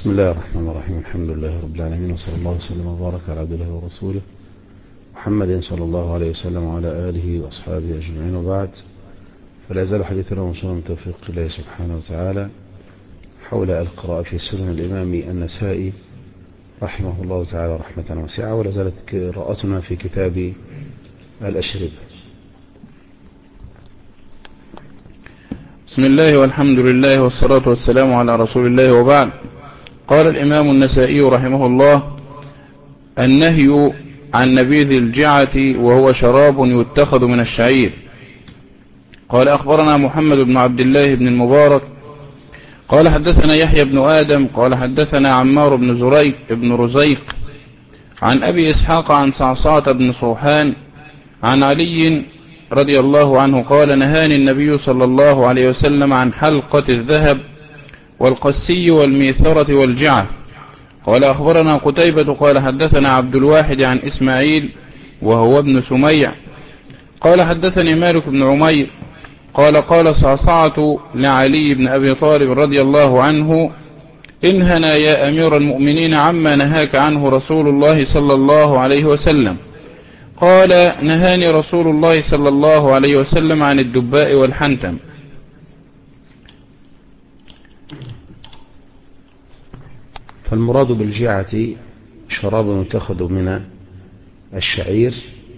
بسم الله الرحمن الرحيم. الحمد لله رب العالمين، وصلى الله وسلم وبارك على عبد الله ورسوله محمد صلى الله عليه وسلم وعلى آله وأصحابه أجمعين، وبعد. فلا يزال حديثنا موصولا من توفيق الله سبحانه وتعالى حول القراءة في سنن الإمام النسائي رحمه الله تعالى رحمة واسعة، ولا زالت قراءتنا في كتاب الأشربة. بسم الله والحمد لله والصلاة والسلام على رسول الله، وبعد. قال الإمام النسائي رحمه الله: النهي عن نبيذ الجعة، وهو شراب يتخذ من الشعير. قال أخبرنا محمد بن عبد الله بن المبارك قال حدثنا يحيى بن آدم قال حدثنا عمار بن رزيق عن أبي إسحاق عن صعصعة بن صوحان عن علي رضي الله عنه قال: نهاني النبي صلى الله عليه وسلم عن حلقة الذهب والقسي والميثرة والجعة. قال أخبرنا قتيبة قال حدثنا عبد الواحد عن إسماعيل وهو ابن سميع قال حدثني مالك بن عمير قال صعصعة لعلي بن أبي طالب رضي الله عنه: انهنا يا أمير المؤمنين عما نهاك عنه رسول الله صلى الله عليه وسلم. قال: نهاني رسول الله صلى الله عليه وسلم عن الدباء والحنتم. فالمراد بالجعة شراب يتخذ من الشعير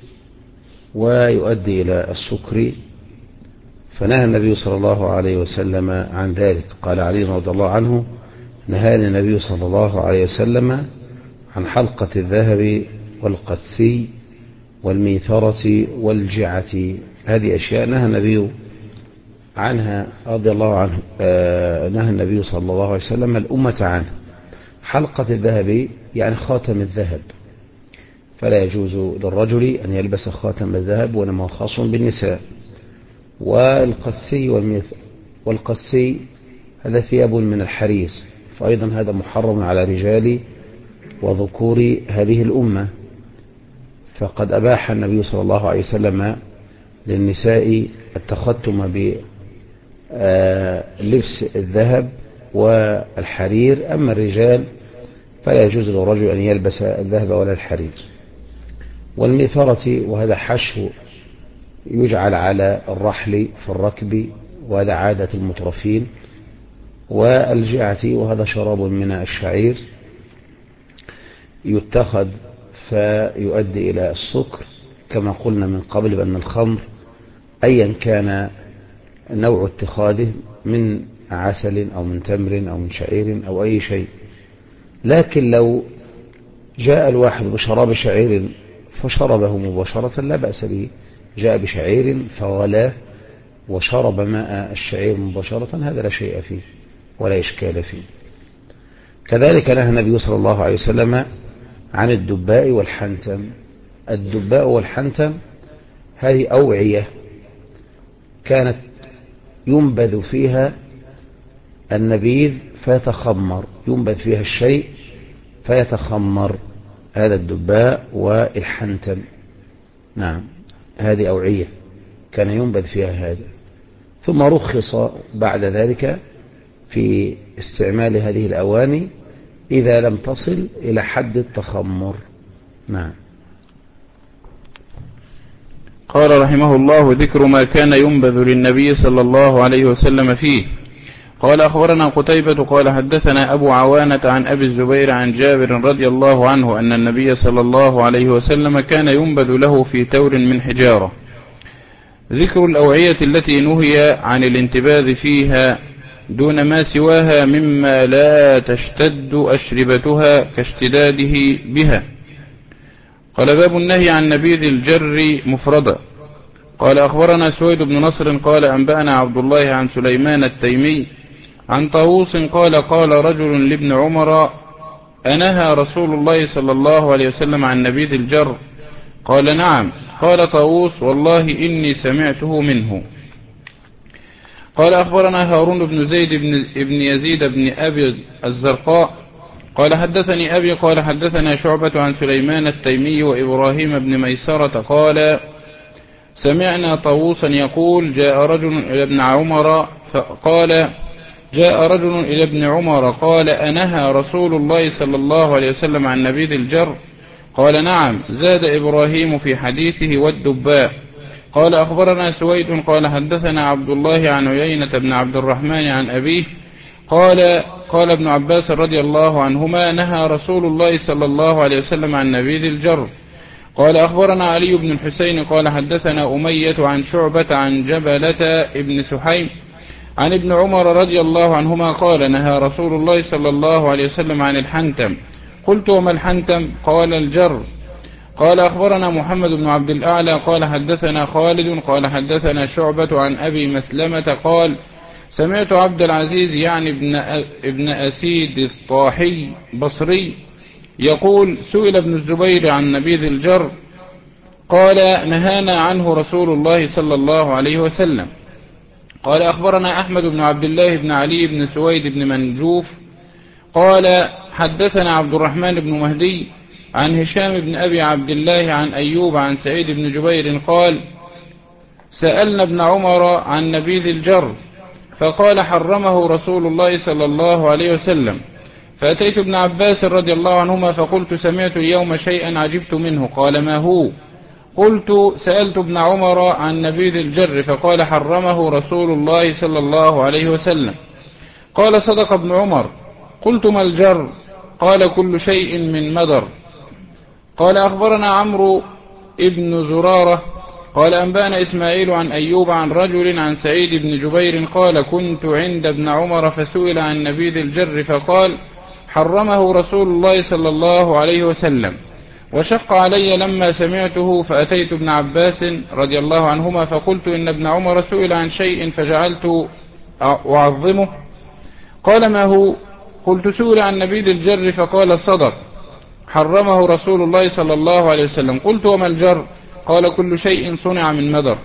ويؤدي إلى السكر، فنهى النبي صلى الله عليه وسلم عن ذلك. قال علي رضي الله عنه: نهاني النبي صلى الله عليه وسلم عن حلقة الذهب والقسي والميثرة والجعة. هذه أشياء نهى النبي عنها رضي الله عنه، نهى النبي صلى الله عليه وسلم الأمة عنه. حلقة الذهب يعني خاتم الذهب، فلا يجوز للرجل أن يلبس خاتم الذهب، وإنما خاص بالنساء. والقسي هذا ثياب من الحرير، فأيضا هذا محرم على رجال وذكور هذه الأمة، فقد أباح النبي صلى الله عليه وسلم للنساء التختم بلبس الذهب والحرير، أما الرجال فلا يجوز للرجل أن يلبس الذهب ولا الحرير. والميثرة وهذا حشو يجعل على الرحل في الركب، وهذا عادة المترفين. والجعة وهذا شراب من الشعير يتخذ فيؤدي إلى السكر، كما قلنا من قبل بأن الخمر أيا كان نوع اتخاذه من عسل أو من تمر أو من شعير أو أي شيء، لكن لو جاء الواحد بشراب شعير فشربه مباشرة لا بأس به. جاء بشعير فغلاه وشرب ماء الشعير مباشرة، هذا لا شيء فيه ولا إشكال فيه. كذلك نهى النبي صلى الله عليه وسلم عن الدباء والحنتم. الدباء والحنتم هذه أوعية كانت ينبذ فيها النبيذ فيتخمر، ينبذ فيها الشيء فيتخمر، هذا الدباء والحنتم. نعم، هذه أوعية كان ينبذ فيها هذا، ثم رخص بعد ذلك في استعمال هذه الأواني إذا لم تصل إلى حد التخمر. نعم. قال رحمه الله: ذكر ما كان ينبذ للنبي صلى الله عليه وسلم فيه. قال أخبرنا قتيبة قال حدثنا أبو عوانة عن أبي الزبير عن جابر رضي الله عنه أن النبي صلى الله عليه وسلم كان ينبذ له في تور من حجارة. ذكر الأوعية التي نهي عن الانتباذ فيها دون ما سواها مما لا تشتد أشربتها كاشتداده بها. قال: باب النهي عن نبيذ الجر مفردا. قال أخبرنا سويد بن نصر قال أنبأنا عبد الله عن سليمان التيمي عن طاووس قال رجل لابن عمر: أنهى رسول الله صلى الله عليه وسلم عن نبيذ الجر؟ قال: نعم. قال طاووس: والله إني سمعته منه. قال أخبرنا هارون بن زيد بن يزيد بن أبي الزرقاء قال حدثني أبي قال حدثنا شعبة عن سليمان التيمي وإبراهيم بن ميسرة قال: سمعنا طاووسا يقول: جاء رجل إلى ابن عمر فقال: جاء رجل إلى ابن عمر قال أنهى رسول الله صلى الله عليه وسلم عن نبيذ الجر؟ قال نعم. زاد إبراهيم في حديثه والدباء. قال أخبرنا سويد قال حدثنا عبد الله عن عيينة بن عبد الرحمن عن أبيه قال ابن عباس رضي الله عنهما نهى رسول الله صلى الله عليه وسلم عن نبيذ الجر. قال أخبرنا علي بن الحسين قال حدثنا أمية عن شعبة عن جبلة ابن سحيم عن ابن عمر رضي الله عنهما قال نهى رسول الله صلى الله عليه وسلم عن الحنتم. قلت وما الحنتم؟ قال الجر. قال أخبرنا محمد بن عبد الأعلى قال حدثنا خالد قال حدثنا شعبة عن أبي مسلمة قال سمعت عبد العزيز يعني ابن أسيد الطاحي بصري يقول سئل ابن الزبير عن نبيذ الجر قال نهانا عنه رسول الله صلى الله عليه وسلم. قال أخبرنا أحمد بن عبد الله بن علي بن سويد بن منجوف قال حدثنا عبد الرحمن بن مهدي عن هشام بن أبي عبد الله عن أيوب عن سعيد بن جبير قال سألنا ابن عمر عن نبيذ الجر فقال حرمه رسول الله صلى الله عليه وسلم. فأتيت ابن عباس رضي الله عنهما فقلت سمعت اليوم شيئا عجبت منه. قال ما هو؟ قلت سألت ابن عمر عن نبيذ الجر فقال حرمه رسول الله صلى الله عليه وسلم. قال صدق ابن عمر. قلت ما الجر؟ قال كل شيء من مدر. قال أخبرنا عمرو ابن زرارة قال أنبأنا إسماعيل عن أيوب عن رجل عن سعيد بن جبير قال كنت عند ابن عمر فسئل عن نبيذ الجر فقال حرمه رسول الله صلى الله عليه وسلم. وشق علي لما سمعته فأتيت ابن عباس رضي الله عنهما فقلت إن ابن عمر سئل عن شيء فجعلت أعظمه. قال ما هو؟ قلت سئل عن نبيذ الجر فقال صدق حرمه رسول الله صلى الله عليه وسلم. قلت وما الجر؟ قال كل شيء صنع من مدر.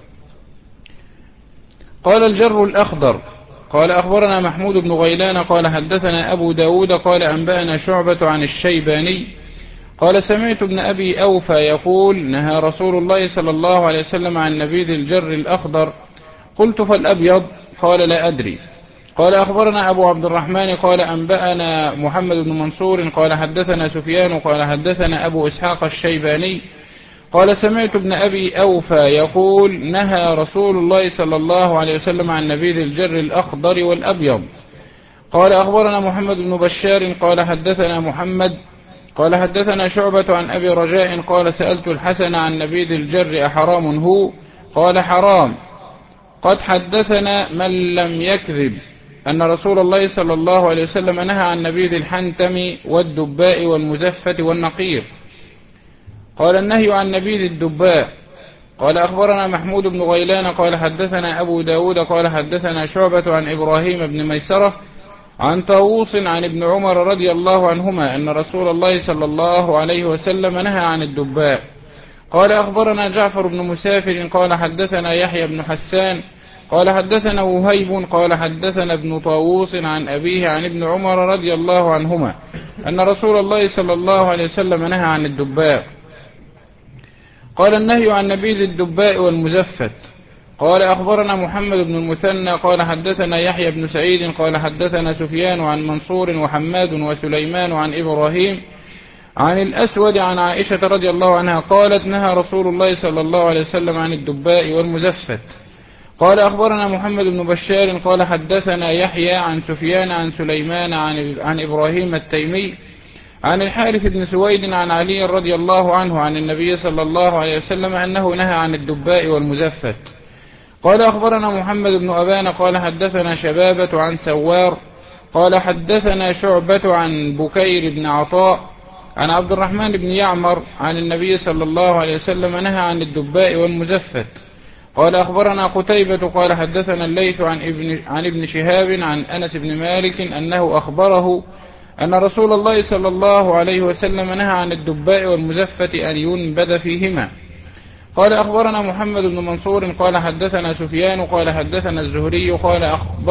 قال الجر الأخضر. قال أخبرنا محمود بن غيلان قال حدثنا أبو داود قال أنبأنا شعبة عن الشيباني قال سمعت ابن أبي أوفى يقول نهى رسول الله صلى الله عليه وسلم عن نبيذ الجر الأخضر. قلت فالأبيض؟ قال لا أدري. قال أخبرنا أبو عبد الرحمن قال أنبأنا محمد بن منصور قال حدثنا سفيان قال حدثنا أبو إسحاق الشيباني قال سمعت ابن أبي أوفى يقول نهى رسول الله صلى الله عليه وسلم عن نبيذ الجر الأخضر والأبيض. قال أخبرنا محمد بن بشار قال حدثنا محمد قال حدثنا شعبة عن أبي رجاء قال سألت الحسن عن نبيذ الجر أحرام هو؟ قال حرام. قد حدثنا من لم يكذب أن رسول الله صلى الله عليه وسلم نهى عن نبيذ الحنتم والدباء والمزفة والنقير. قال النهي عن نبيذ الدباء. قال أخبرنا محمود بن غيلان قال حدثنا أبو داود قال حدثنا شعبة عن إبراهيم بن ميسرة عن طاووس عن ابن عمر رضي الله عنهما أن رسول الله صلى الله عليه وسلم نهى عن الدباء. قال أخبرنا جعفر بن مسافر قال حدثنا يحيى بن حسان قال حدثنا وهيب قال حدثنا ابن طاووس عن أبيه عن ابن عمر رضي الله عنهما أن رسول الله صلى الله عليه وسلم نهى عن الدباء. قال النهي عن نبيذ الدباء والمزفت. قال أخبرنا محمد بن المثنى قال حدثنا يحيى بن سعيد قال حدثنا سفيان عن منصور وحماد وسليمان عن إبراهيم عن الأسود عن عائشة رضي الله عنها قالت نهى رسول الله صلى الله عليه وسلم عن الدباء والمزفت. قال أخبرنا محمد بن بشار قال حدثنا يحيى عن سفيان عن سليمان عن إبراهيم التيمي عن الحارث بن سويد عن علي رضي الله عنه عن النبي صلى الله عليه وسلم أنه نهى عن الدباء والمزفت. قال أخبرنا محمد بن أبان قال حدثنا شبابة عن سوار قال حدثنا شعبة عن بكير بن عطاء عن عبد الرحمن بن يعمر عن النبي صلى الله عليه وسلم نهى عن الدباء والمزفت. قال أخبرنا قتيبة قال حدثنا الليث عن ابن شهاب عن أنس بن مالك أنه أخبره أن رسول الله صلى الله عليه وسلم نهى عن الدباء والمزفت أن ينبذ فيهما. قال أخبرنا محمد بن منصور قال حدثنا سفيان قال حدثنا الزهري قال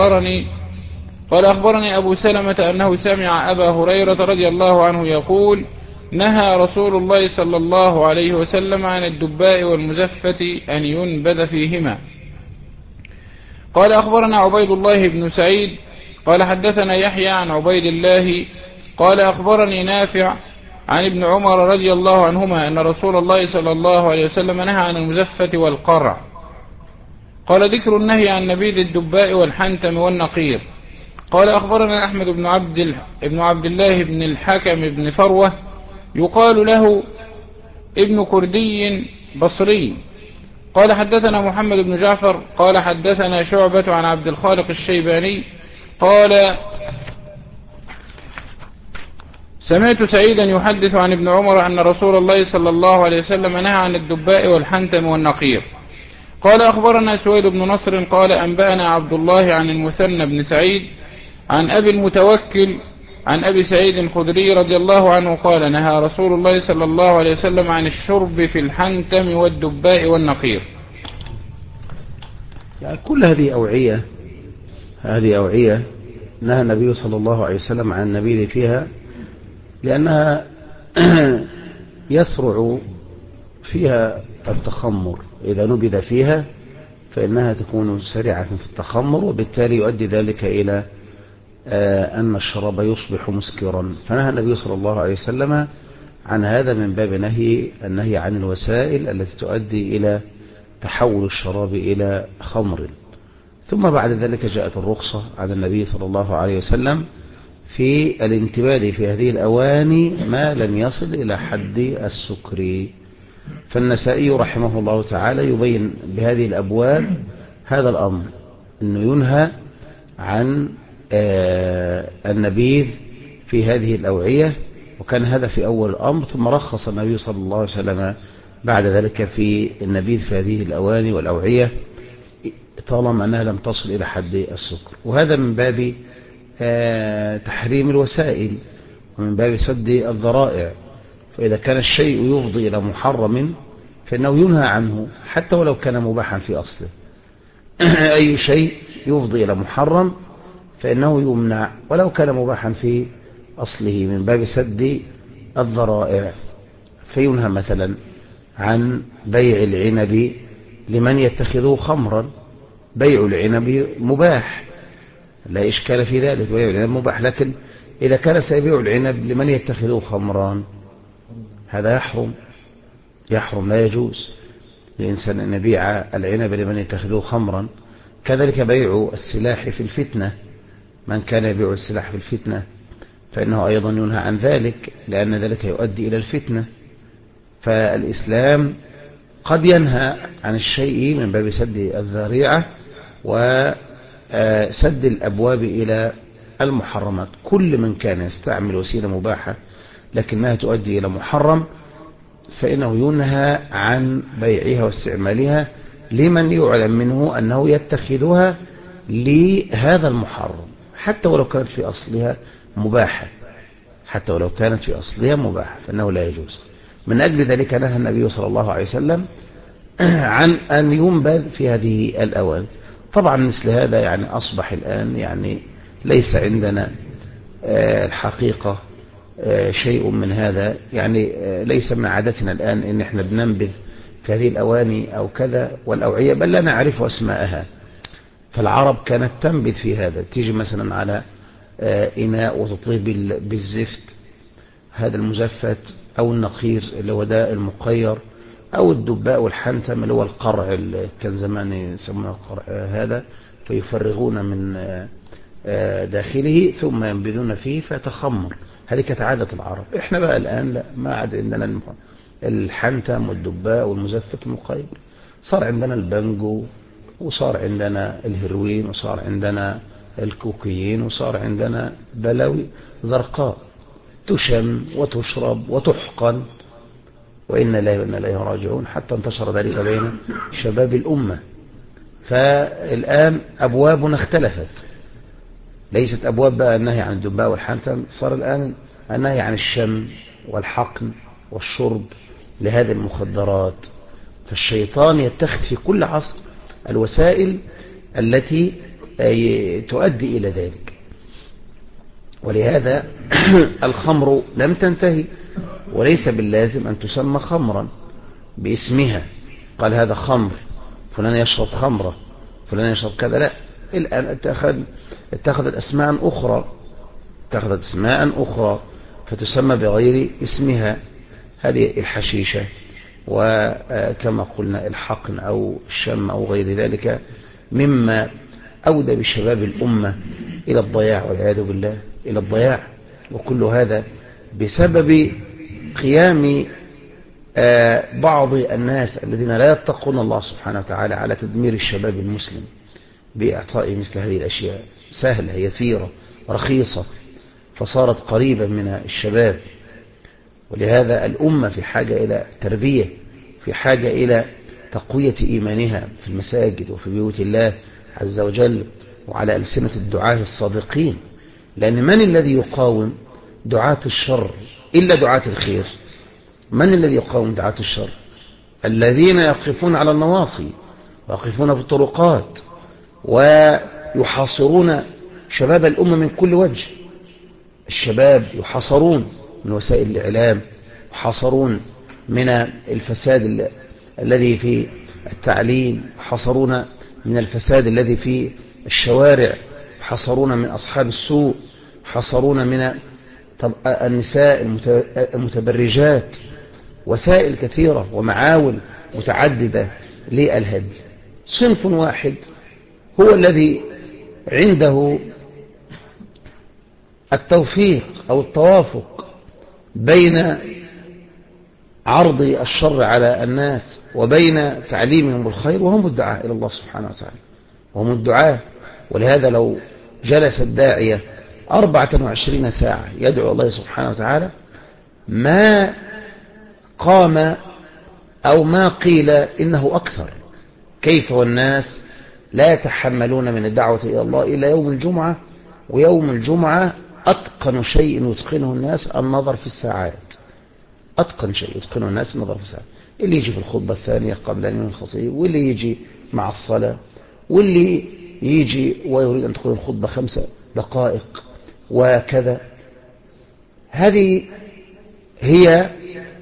أخبرني أبو سلمة أنه سمع أبا هريرة رضي الله عنه يقول نهى رسول الله صلى الله عليه وسلم عن الدباء والمزفت أن ينبذ فيهما. قال أخبرنا عبيد الله بن سعيد قال حدثنا يحيى عن عبيد الله قال أخبرني نافع عن ابن عمر رضي الله عنهما أن رسول الله صلى الله عليه وسلم نهى عن المزفة والقرع. قال ذكر النهي عن نبيذ الدباء والحنتم والنقير. قال أخبرنا أحمد بن عبد الله بن الحكم بن فروة يقال له ابن كردي بصري. قال حدثنا محمد بن جعفر قال حدثنا شعبة عن عبد الخالق الشيباني قال سمعت سعيدا يحدث عن ابن عمر أن رسول الله صلى الله عليه وسلم نهى عن الدباء والحنتم والنقير. قال أخبرنا سويد بن نصر قال أنبأنا عبد الله عن المثنى بن سعيد عن أبي المتوكل عن أبي سعيد الخدري رضي الله عنه قال نهى رسول الله صلى الله عليه وسلم عن الشرب في الحنتم والدباء والنقير. يعني كل هذه أوعية نهى النبي صلى الله عليه وسلم عن النبيذ فيها لأنها يسرع فيها التخمر. إذا نبذ فيها فإنها تكون سريعة في التخمر، وبالتالي يؤدي ذلك إلى أن الشراب يصبح مسكرا. فنهى النبي صلى الله عليه وسلم عن هذا من باب النهي عن الوسائل التي تؤدي إلى تحول الشراب إلى خمر. ثم بعد ذلك جاءت الرخصة عن النبي صلى الله عليه وسلم في الانتباه في هذه الأواني ما لم يصل إلى حد السكر. فالنسائي رحمه الله تعالى يبين بهذه الأبواب هذا الأمر، أنه ينهى عن النبيذ في هذه الأوعية، وكان هذا في أول الأمر، ثم رخص النبي صلى الله عليه وسلم بعد ذلك في النبيذ في هذه الأواني والأوعية طالما أنها لم تصل إلى حد السكر. وهذا من باب تحريم الوسائل ومن باب سد الذرائع. فإذا كان الشيء يفضي إلى محرم فإنه ينهى عنه حتى ولو كان مباحا في أصله. أي شيء يفضي إلى محرم فإنه يمنع ولو كان مباحا في أصله من باب سد الذرائع. فينهى مثلا عن بيع العنب لمن يتخذه خمرا. بيع العنب مباح لا إشكال في ذلك، بيع العنب مباح، لكن إذا كان سيبيع العنب لمن يتخذه خمرا هذا يحرم لا يجوز للإنسان أن يبيع العنب لمن يتخذه خمرا. كذلك بيع السلاح في الفتنة، من كان يبيع السلاح في الفتنة فإنه أيضا ينهى عن ذلك لأن ذلك يؤدي إلى الفتنة. فالإسلام قد ينهى عن الشيء من باب سد الذريعة وسد الأبواب إلى المحرمات. كل من كان يستعمل وسيلة مباحة لكنها تؤدي إلى محرم فإنه ينهى عن بيعها واستعمالها لمن يعلم منه أنه يتخذها لهذا المحرم حتى ولو كانت في أصلها مباحة، فإنه لا يجوز. من أجل ذلك نهى النبي صلى الله عليه وسلم عن أن ينبذ في هذه الأوان. طبعا مثل هذا يعني أصبح الآن يعني ليس عندنا الحقيقة شيء من هذا، يعني ليس من عادتنا الآن إن إحنا بننبذ في هذه الأواني أو كذا والأوعية، بل لا نعرف أسماءها. فالعرب كانت تنبذ في هذا، تيجي مثلا على إناء وتطليه بالزفت هذا المزفت، أو النقير اللي هو ده المقير، أو الدباء والحنتم اللي هو القرع اللي كان زمان يسمونه القرع هذا، فيفرغون من داخله ثم ينبذون فيه فيتخمر. هذه كانت عادة العرب. احنا بقى الآن لا، ما عاد عندنا الحنتم والدباء والمزفت المقير، صار عندنا البنجو، وصار عندنا الهيروين، وصار عندنا الكوكيين، وصار عندنا بلاوي زرقاء تشم وتشرب وتحقن، وإنا لا إليه راجعون، حتى انتشر ذلك بين شباب الأمة. فالآن أبوابنا اختلفت، ليست أبواب بقى النهي عن الدباء والحنتم، صار الآن النهي عن الشم والحقن والشرب لهذه المخدرات. فالشيطان يتخذ في كل عصر الوسائل التي تؤدي إلى ذلك. ولهذا الخمر لم تنتهي، وليس باللازم أن تسمى خمرا باسمها. قال هذا خمر، فلان يشرب خمرة، فلان يشرب كذا، لا، الآن اتخذت أسماء أخرى فتسمى بغير اسمها. هذه الحشيشة، وكما قلنا الحقن أو الشم أو غير ذلك مما أودى بشباب الأمة إلى الضياع والعياذ بالله، إلى الضياع. وكل هذا بسبب قيام بعض الناس الذين لا يتقون الله سبحانه وتعالى على تدمير الشباب المسلم بإعطاء مثل هذه الأشياء سهلة يسيرة رخيصة، فصارت قريبا من الشباب. ولهذا الأمة في حاجة إلى تربية، في حاجة إلى تقوية إيمانها في المساجد وفي بيوت الله عز وجل وعلى ألسنة الدعاة الصادقين. لأن من الذي يقاوم دعاة الشر إلا دعاة الخير؟ من الذي يقاوم دعاة الشر؟ الذين يقفون على النواصي ويقفون في الطرقات ويحاصرون شباب الأمة من كل وجه. الشباب يحاصرون من وسائل الإعلام، يحاصرون من الفساد الذي في التعليم، يحاصرون من الفساد الذي في الشوارع، يحاصرون من أصحاب السوء، يحاصرون من النساء المتبرجات، وسائل كثيرة ومعاول متعددة للهدي. صنف واحد هو الذي عنده التوفيق أو التوافق بين عرض الشر على الناس وبين تعليمهم الخير، وهم الدعاء إلى الله سبحانه وتعالى، وهم الدعاء. ولهذا لو جلس الداعية 24 ساعة يدعو الله سبحانه وتعالى ما قام أو ما قيل إنه أكثر. كيف والناس لا يتحملون من الدعوة إلى الله إلا يوم الجمعة، ويوم الجمعة أتقن شيء يتقنه الناس النظر في الساعات. أتقن شيء يتقنه الناس النظر في الساعات، اللي يجي في الخطبة الثانية قبل أن ينهي الخطيب، واللي يجي مع الصلاة، واللي يجي ويريد أن تكون الخطبة 5 دقائق وكذا. هذه هي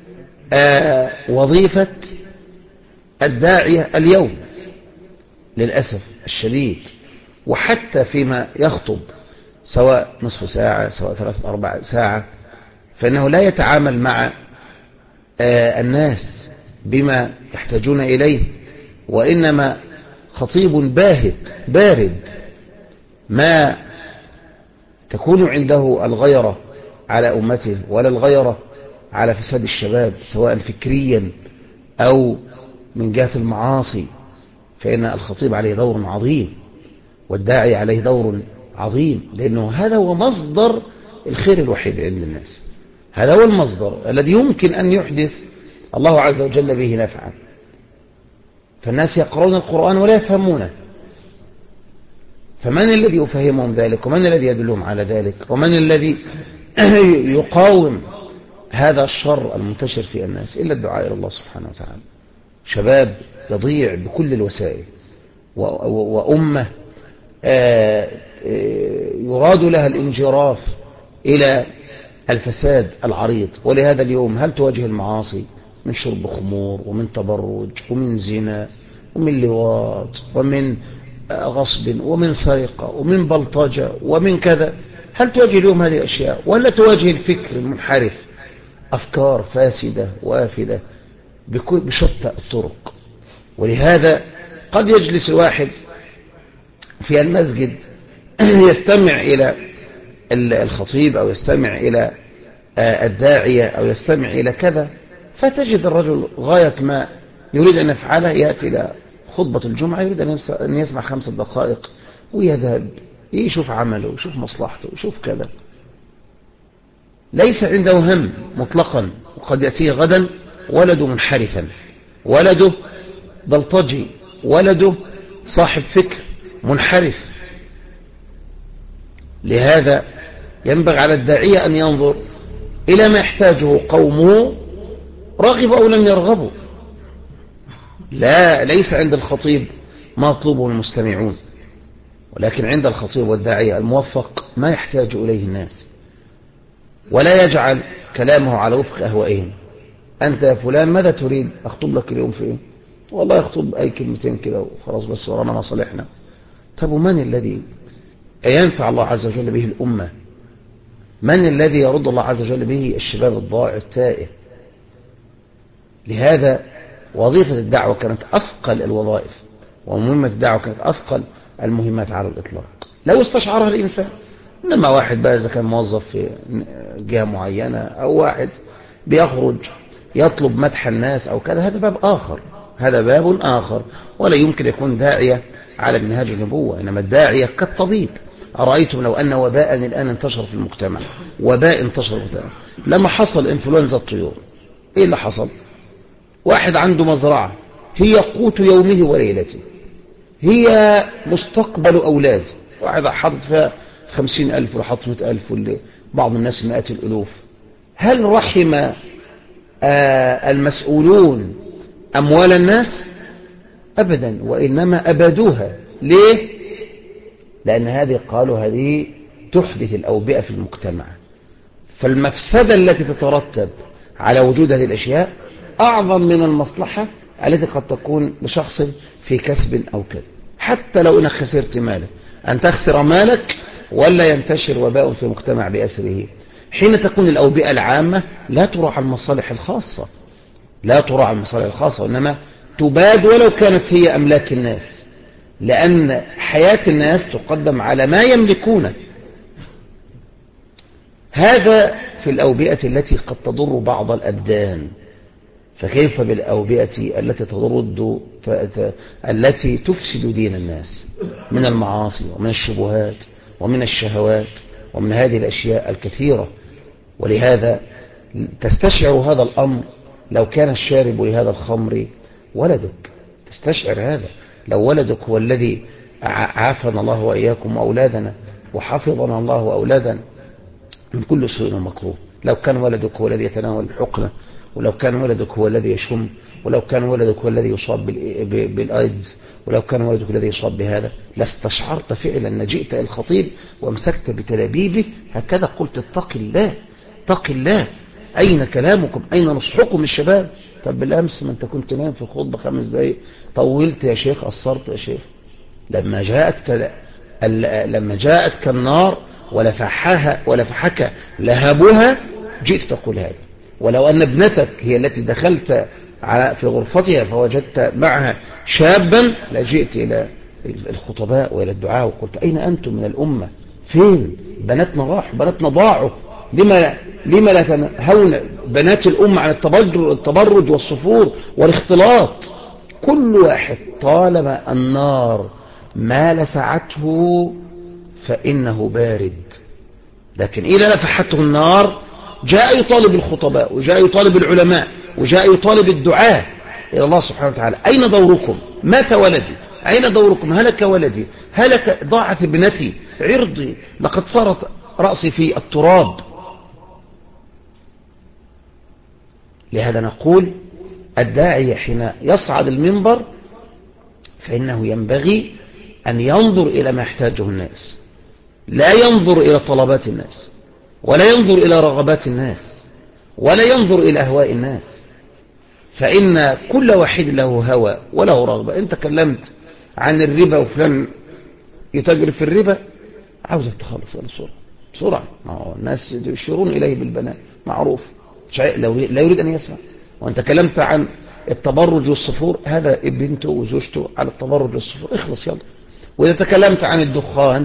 وظيفة الداعية اليوم للأسف الشديد. وحتى فيما يخطب سواء نصف ساعة سواء 3-4 ساعة، فإنه لا يتعامل مع الناس بما يحتاجون إليه، وإنما خطيب باهت بارد ما تكون عنده الغيرة على أمته ولا الغيرة على فساد الشباب سواء فكريا أو من جهة المعاصي. فإن الخطيب عليه دور عظيم والداعي عليه دور عظيم، لأنه هذا هو مصدر الخير الوحيد عند الناس، هذا هو المصدر الذي يمكن أن يحدث الله عز وجل به نفعا. فالناس يقرؤون القرآن ولا يفهمونه، فمن الذي يفهمهم ذلك؟ ومن الذي يدلهم على ذلك؟ ومن الذي يقاوم هذا الشر المنتشر في الناس إلا الدعاء إلى الله سبحانه وتعالى. شباب يضيع بكل الوسائل، وأمة يراد لها الانجراف إلى الفساد العريض. ولهذا اليوم هل تواجه المعاصي من شرب خمور ومن تبرج ومن زنا ومن لواط ومن غصب ومن سرقة ومن بلطجة ومن كذا؟ هل تواجه اليوم هذه الأشياء، ولا تواجه الفكر المنحرف، أفكار فاسدة وآفدة بشتى الطرق؟ ولهذا قد يجلس الواحد في المسجد يستمع إلى الخطيب أو يستمع إلى الداعية أو يستمع إلى كذا، فتجد الرجل غاية ما يريد أن يفعله يأتي إلى خطبة الجمعة يريد أن يسمع 5 دقائق ويذهب يشوف عمله يشوف مصلحته يشوف كذا، ليس عنده هم مطلقا. وقد يأتيه غدا ولده منحرفا، ولده بلطجي، ولده صاحب فكر منحرف. لهذا ينبغي على الداعية أن ينظر إلى ما يحتاجه قومه رغبوا أو لم يرغبوا. لا، ليس عند الخطيب ما يطلبه المستمعون، ولكن عند الخطيب والداعية الموفق ما يحتاج إليه الناس، ولا يجعل كلامه على وفق أهوائهم. أنت يا فلان ماذا تريد أخطب لك اليوم في إيه؟ والله يخطب أي كلمتين كده وخلاص بس ورانا مصالحنا. طب ومن الذي ينفع الله عز وجل به الأمة؟ من الذي يرد الله عز وجل به الشباب الضائع التائه؟ لهذا وظيفة الدعوة كانت أثقل الوظائف، ومهمة الدعوة كانت أثقل المهمات على الإطلاق لو استشعرها الإنسان. إنما واحد بقى إذا كان موظف في جهة معينة أو واحد بيخرج يطلب مدح الناس أو كذا، هذا باب آخر، هذا باب آخر، ولا يمكن يكون داعية على منهاج النبوة. إنما الداعية كالطبيب. أرأيتم لو أن وباء الآن انتشر في المجتمع، وباء انتشر في المجتمع، لما حصل انفلونزا الطيور، إيه اللي حصل؟ واحد عنده مزرعة هي قوت يومه وليلته، هي مستقبل أولاده، واحد حاطط فيها 50,000 وحاطط 100,000 بعض الناس مئات الألوف. هل رحم المسؤولون أموال الناس؟ أبدا، وإنما أبدوها. ليه؟ لأن هذه قالوا هذه تحدث الأوبئة في المجتمع، فالمفسدة التي تترتب على وجود هذه الأشياء أعظم من المصلحة التي قد تكون لشخص في كسب أو كذب. حتى لو أنك خسرت مالك، أن تخسر مالك ولا ينتشر وباء في المجتمع بأسره. حين تكون الأوبئة العامة لا تراعى المصالح الخاصة، لا تراعى المصالح الخاصة، وإنما تباد ولو كانت هي أملاك الناس، لأن حياة الناس تقدم على ما يملكونه. هذا في الأوبئة التي قد تضر بعض الأبدان، فكيف بالأوبئة التي التي تفسد دين الناس من المعاصي ومن الشبهات ومن الشهوات ومن هذه الأشياء الكثيرة. ولهذا تستشعر هذا الأمر لو كان الشارب لهذا الخمر ولدك، تستشعر هذا. لو ولدك هو الذي عافنا الله وإياكم وأولادنا وحفظنا الله وأولادنا من كل سوء ومكروه، لو كان ولدك هو الذي يتناول الحقنة، ولو كان ولدك هو الذي يشم، ولو كان ولدك هو الذي يصاب بالآيدز، ولو كان ولدك الذي يصاب بهذا، لاستشعرت فعلا أن جئت إلى الخطيب وامسكت بتلابيبه هكذا قلت اتق الله، اتق الله. أين كلامكم؟ أين نصحكم الشباب؟ طب بالأمس ما أنت كنت نايم في الخطبة 5 دقايق، طولت يا شيخ، قصرت يا شيخ. لما جاءتك النار ولفحك لهبها جئت تقول هذا. ولو أن ابنتك هي التي دخلت في غرفتها فوجدت معها شابا لجئت إلى الخطباء وإلى الدعاء وقلت أين أنتم من الأمة؟ فين بناتنا؟ راحوا، بناتنا ضاعوا. لما لا تنهون بنات الأمة عن التبرج والصفور والاختلاط؟ كل واحد طالما النار ما لسعته فإنه بارد، لكن إذا لفحته النار جاء يطالب الخطباء وجاء يطالب العلماء وجاء يطالب الدعاء إلى الله سبحانه وتعالى. أين دوركم؟ مات ولدي، أين دوركم؟ هلك ولدي، هلك، ضاعت ابنتي، عرضي، لقد صارت رأسي في التراب. لهذا نقول الداعي حين يصعد المنبر فإنه ينبغي أن ينظر إلى ما يحتاجه الناس، لا ينظر إلى طلبات الناس، ولا ينظر إلى رغبات الناس، ولا ينظر إلى أهواء الناس، فإن كل واحد له هوى وله رغبة. أنت تكلمت عن الربا وفلان يتاجر في الربا، عاوزك تخلص بسرعة. الناس يشيرون إليه بالبنات، معروف، لا يريد أن يسمع. وأنت تكلمت عن التبرج والصفور، هذا ابنته وزوجته على التبرج والصفور، اخلص يلا. وإذا تكلمت عن الدخان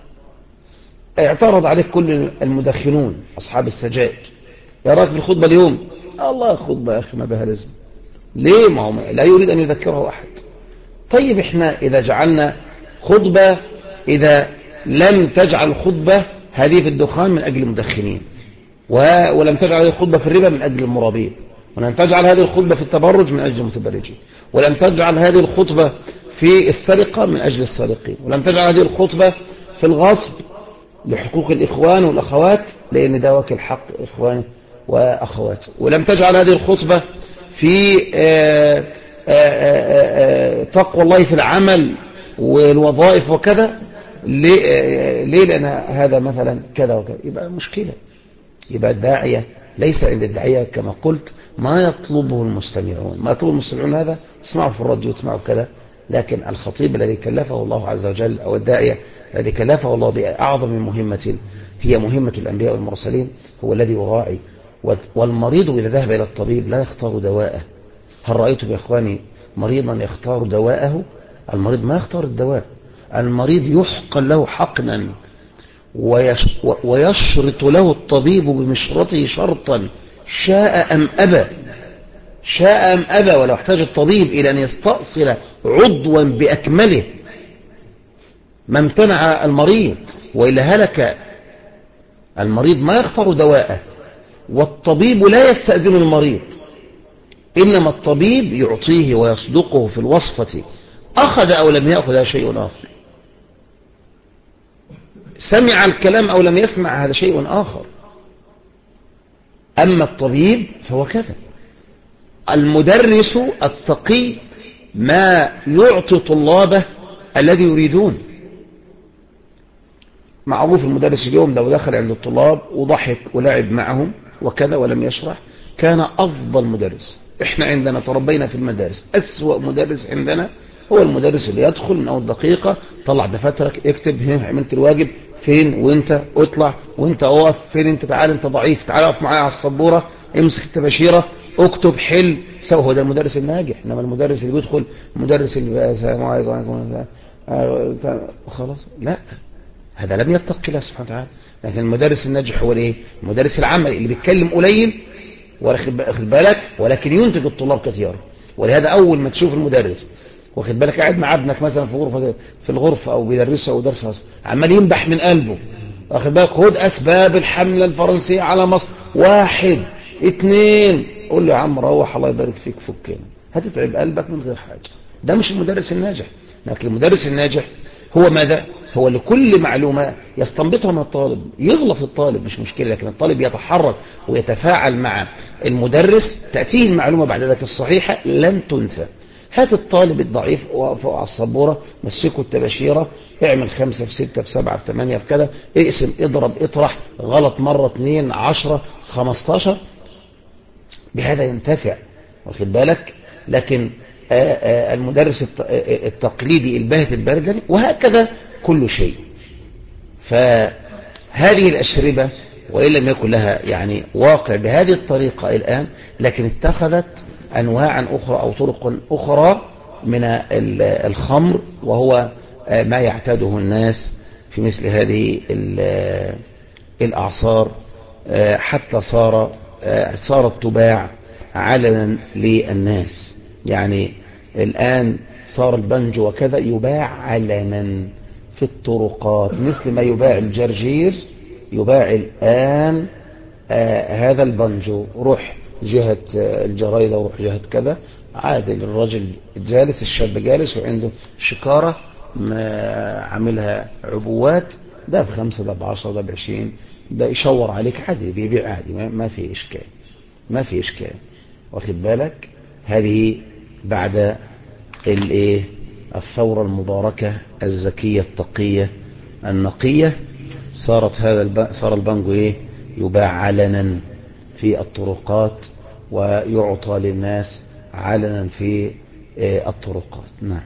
اعترض عليك كل المدخنون أصحاب السجائر، يا راجل في الخطبة اليوم، الله خطبة يا أخي ما بها لازم. ليه؟ ما هو لا يريد أن يذكره أحد. طيب احنا إذا جعلنا خطبة، إذا لم تجعل خطبة هذه في الدخان من أجل المدخنين، ولم تجعل هذه الخطبة في الربا من أجل المرابين، ولم تجعل هذه الخطبة في التبرج من أجل المتبرجين، ولم تجعل هذه الخطبة في السرقة من أجل السارقين، ولم تجعل هذه الخطبة في الغصب لحقوق الإخوان والأخوات لأن ده واكل حق إخوان وأخوات، ولم تجعل هذه الخطبة في تقوى الله في العمل والوظائف وكذا. ليه؟ لأن هذا مثلا كذا وكذا. يبقى مشكلة. يبقى الداعية ليس عند الداعية كما قلت ما يطلبه المستمعون، ما يطلبه المستمعون هذا اسمعوا في الراديو، اسمعوا كذا، لكن الخطيب الذي كلفه الله عز وجل أو الداعية الذي كلفه الله بأعظم مهمة هي مهمة الأنبياء والمرسلين هو الذي يراعي. والمريض إذا ذهب إلى الطبيب لا يختار دواءه. هل رأيتم يا إخواني مريضا يختار دواءه؟ المريض ما يختار الدواء، المريض يحقن له حقنا ويشرط له الطبيب بمشرطه شرطا شاء أم أبى، شاء أم أبى. ولو احتاج الطبيب إلى أن يستأصل عضوا بأكمله ما امتنع المريض وإلا هلك. المريض ما يختار دواءه، والطبيب لا يستأذن المريض، إنما الطبيب يعطيه ويصدقه في الوصفة، أخذ أو لم يأخذ هذا شيء آخر، سمع الكلام أو لم يسمع هذا شيء آخر. أما الطبيب فهو كذا. المدرس التقي ما يعطي طلابه الذي يريدون. معروف المدرس اليوم لو دخل عند الطلاب وضحك ولعب معهم وكذا ولم يشرح كان أفضل مدرس. احنا عندنا تربينا في المدارس أسوأ مدرس عندنا هو المدرس اللي يدخل من أول دقيقة طلع دفاترك اكتب هنا عملت الواجب فين وانت اطلع وانت اقف فين انت تعال انت ضعيف تعال اقف معايا على السبورة امسك التباشيرة اكتب حل سوى. هو ده المدرس الناجح. انما المدرس اللي بيدخل المدرس اللي بقى خلاص لا، هذا لم يتقي الله سبحانه وتعالى. لكن المدرس الناجح هو الايه؟ المدرس العملي اللي بيتكلم قليل واخد بالك ولكن ينتج الطلاب كثيرا. ولهذا اول ما تشوف المدرس واخد بالك قاعد مع ابنك مثلا في الغرفه او بيدرسه او درس عمال ينبح من قلبه واخد بالك خد اسباب الحمله الفرنسيه على مصر 1 2 قول له يا عم روح الله يبارك فيك فكنا هتتعب قلبك من غير حاجه. ده مش المدرس الناجح. لكن المدرس الناجح هو ماذا؟ هو لكل معلومة يستنبطها من الطالب. يغلط الطالب مش مشكلة، لكن الطالب يتحرك ويتفاعل مع المدرس تأتيه المعلومة بعد ذلك الصحيحة لن تنسى. هات الطالب الضعيف وقفه على السبورة مسكه التباشيرة اعمل 5 في 6 في 7 في 8 في كذا اقسم اضرب اطرح غلط مرة 2 10 15 بهذا ينتفع واخد بالك. لكن المدرس التقليدي الباهت البرجلي وهكذا كل شيء. فهذه الأشربة وإن لم يكن لها يعني واقع بهذه الطريقة الآن لكن اتخذت أنواعا أخرى أو طرق أخرى من الخمر وهو ما يعتاده الناس في مثل هذه الأعصار حتى صارت تباع علنا للناس. يعني الآن صار البنجو وكذا يباع علنا في الطرقات مثل ما يباع الجرجير يباع الآن هذا البنجو. روح جهة الجرايدة وروح جهة كذا عادي الرجل جالس الشاب جالس وعنده شكارة عاملها عبوات ده ب5 ده ب10 ده ب20 ده يشور عليك عادي بيبيع عادي ما في إشكال ما في إشكال واخد بالك. هذه بعد الثورة المباركة الزكية التقية النقية صار البنجو يباع علنا في الطرقات ويعطى للناس علنا في الطرقات. نعم.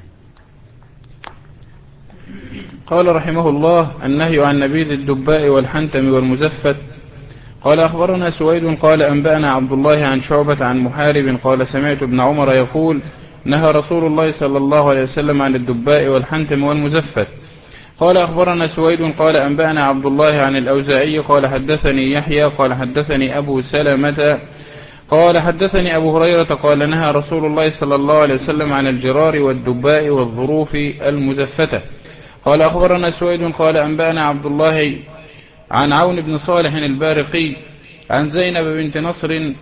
قال رحمه الله النهي عن نبيذ الدباء والحنتم والمزفت. قال أخبرنا سويد قال أنبأنا عبد الله عن شعبة عن محارب قال سمعت ابن عمر يقول نهى رسول الله صلى الله عليه وسلم عن الدباء والحنتم والمزفت. قال أخبرنا سويد قال أنبأنا عبد الله عن الأوزاعي قال حدثني يحيى قال حدثني أبو سلمة قال حدثني أبو هريرة قال نهى رسول الله صلى الله عليه وسلم عن الجرار والدباء والظروف المزفتة. قال أخبرنا سويد قال أنبأنا عبد الله عن عون بن صالح البارقي عن زينب بنت نصر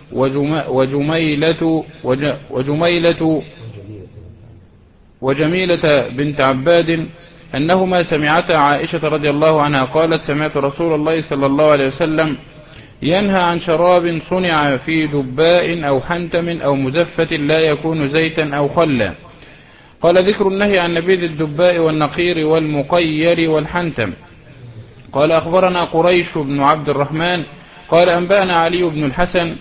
وجميلة بنت عباد أنهما سمعتا عائشة رضي الله عنها قالت سمعت رسول الله صلى الله عليه وسلم ينهى عن شراب صنع في دباء أو حنتم أو مزفة لا يكون زيتا أو خلا. قال ذكر النهي عن نبيذ الدباء والنقير والمقير والحنتم. قال أخبرنا قريش بن عبد الرحمن قال أنبأنا علي بن الحسن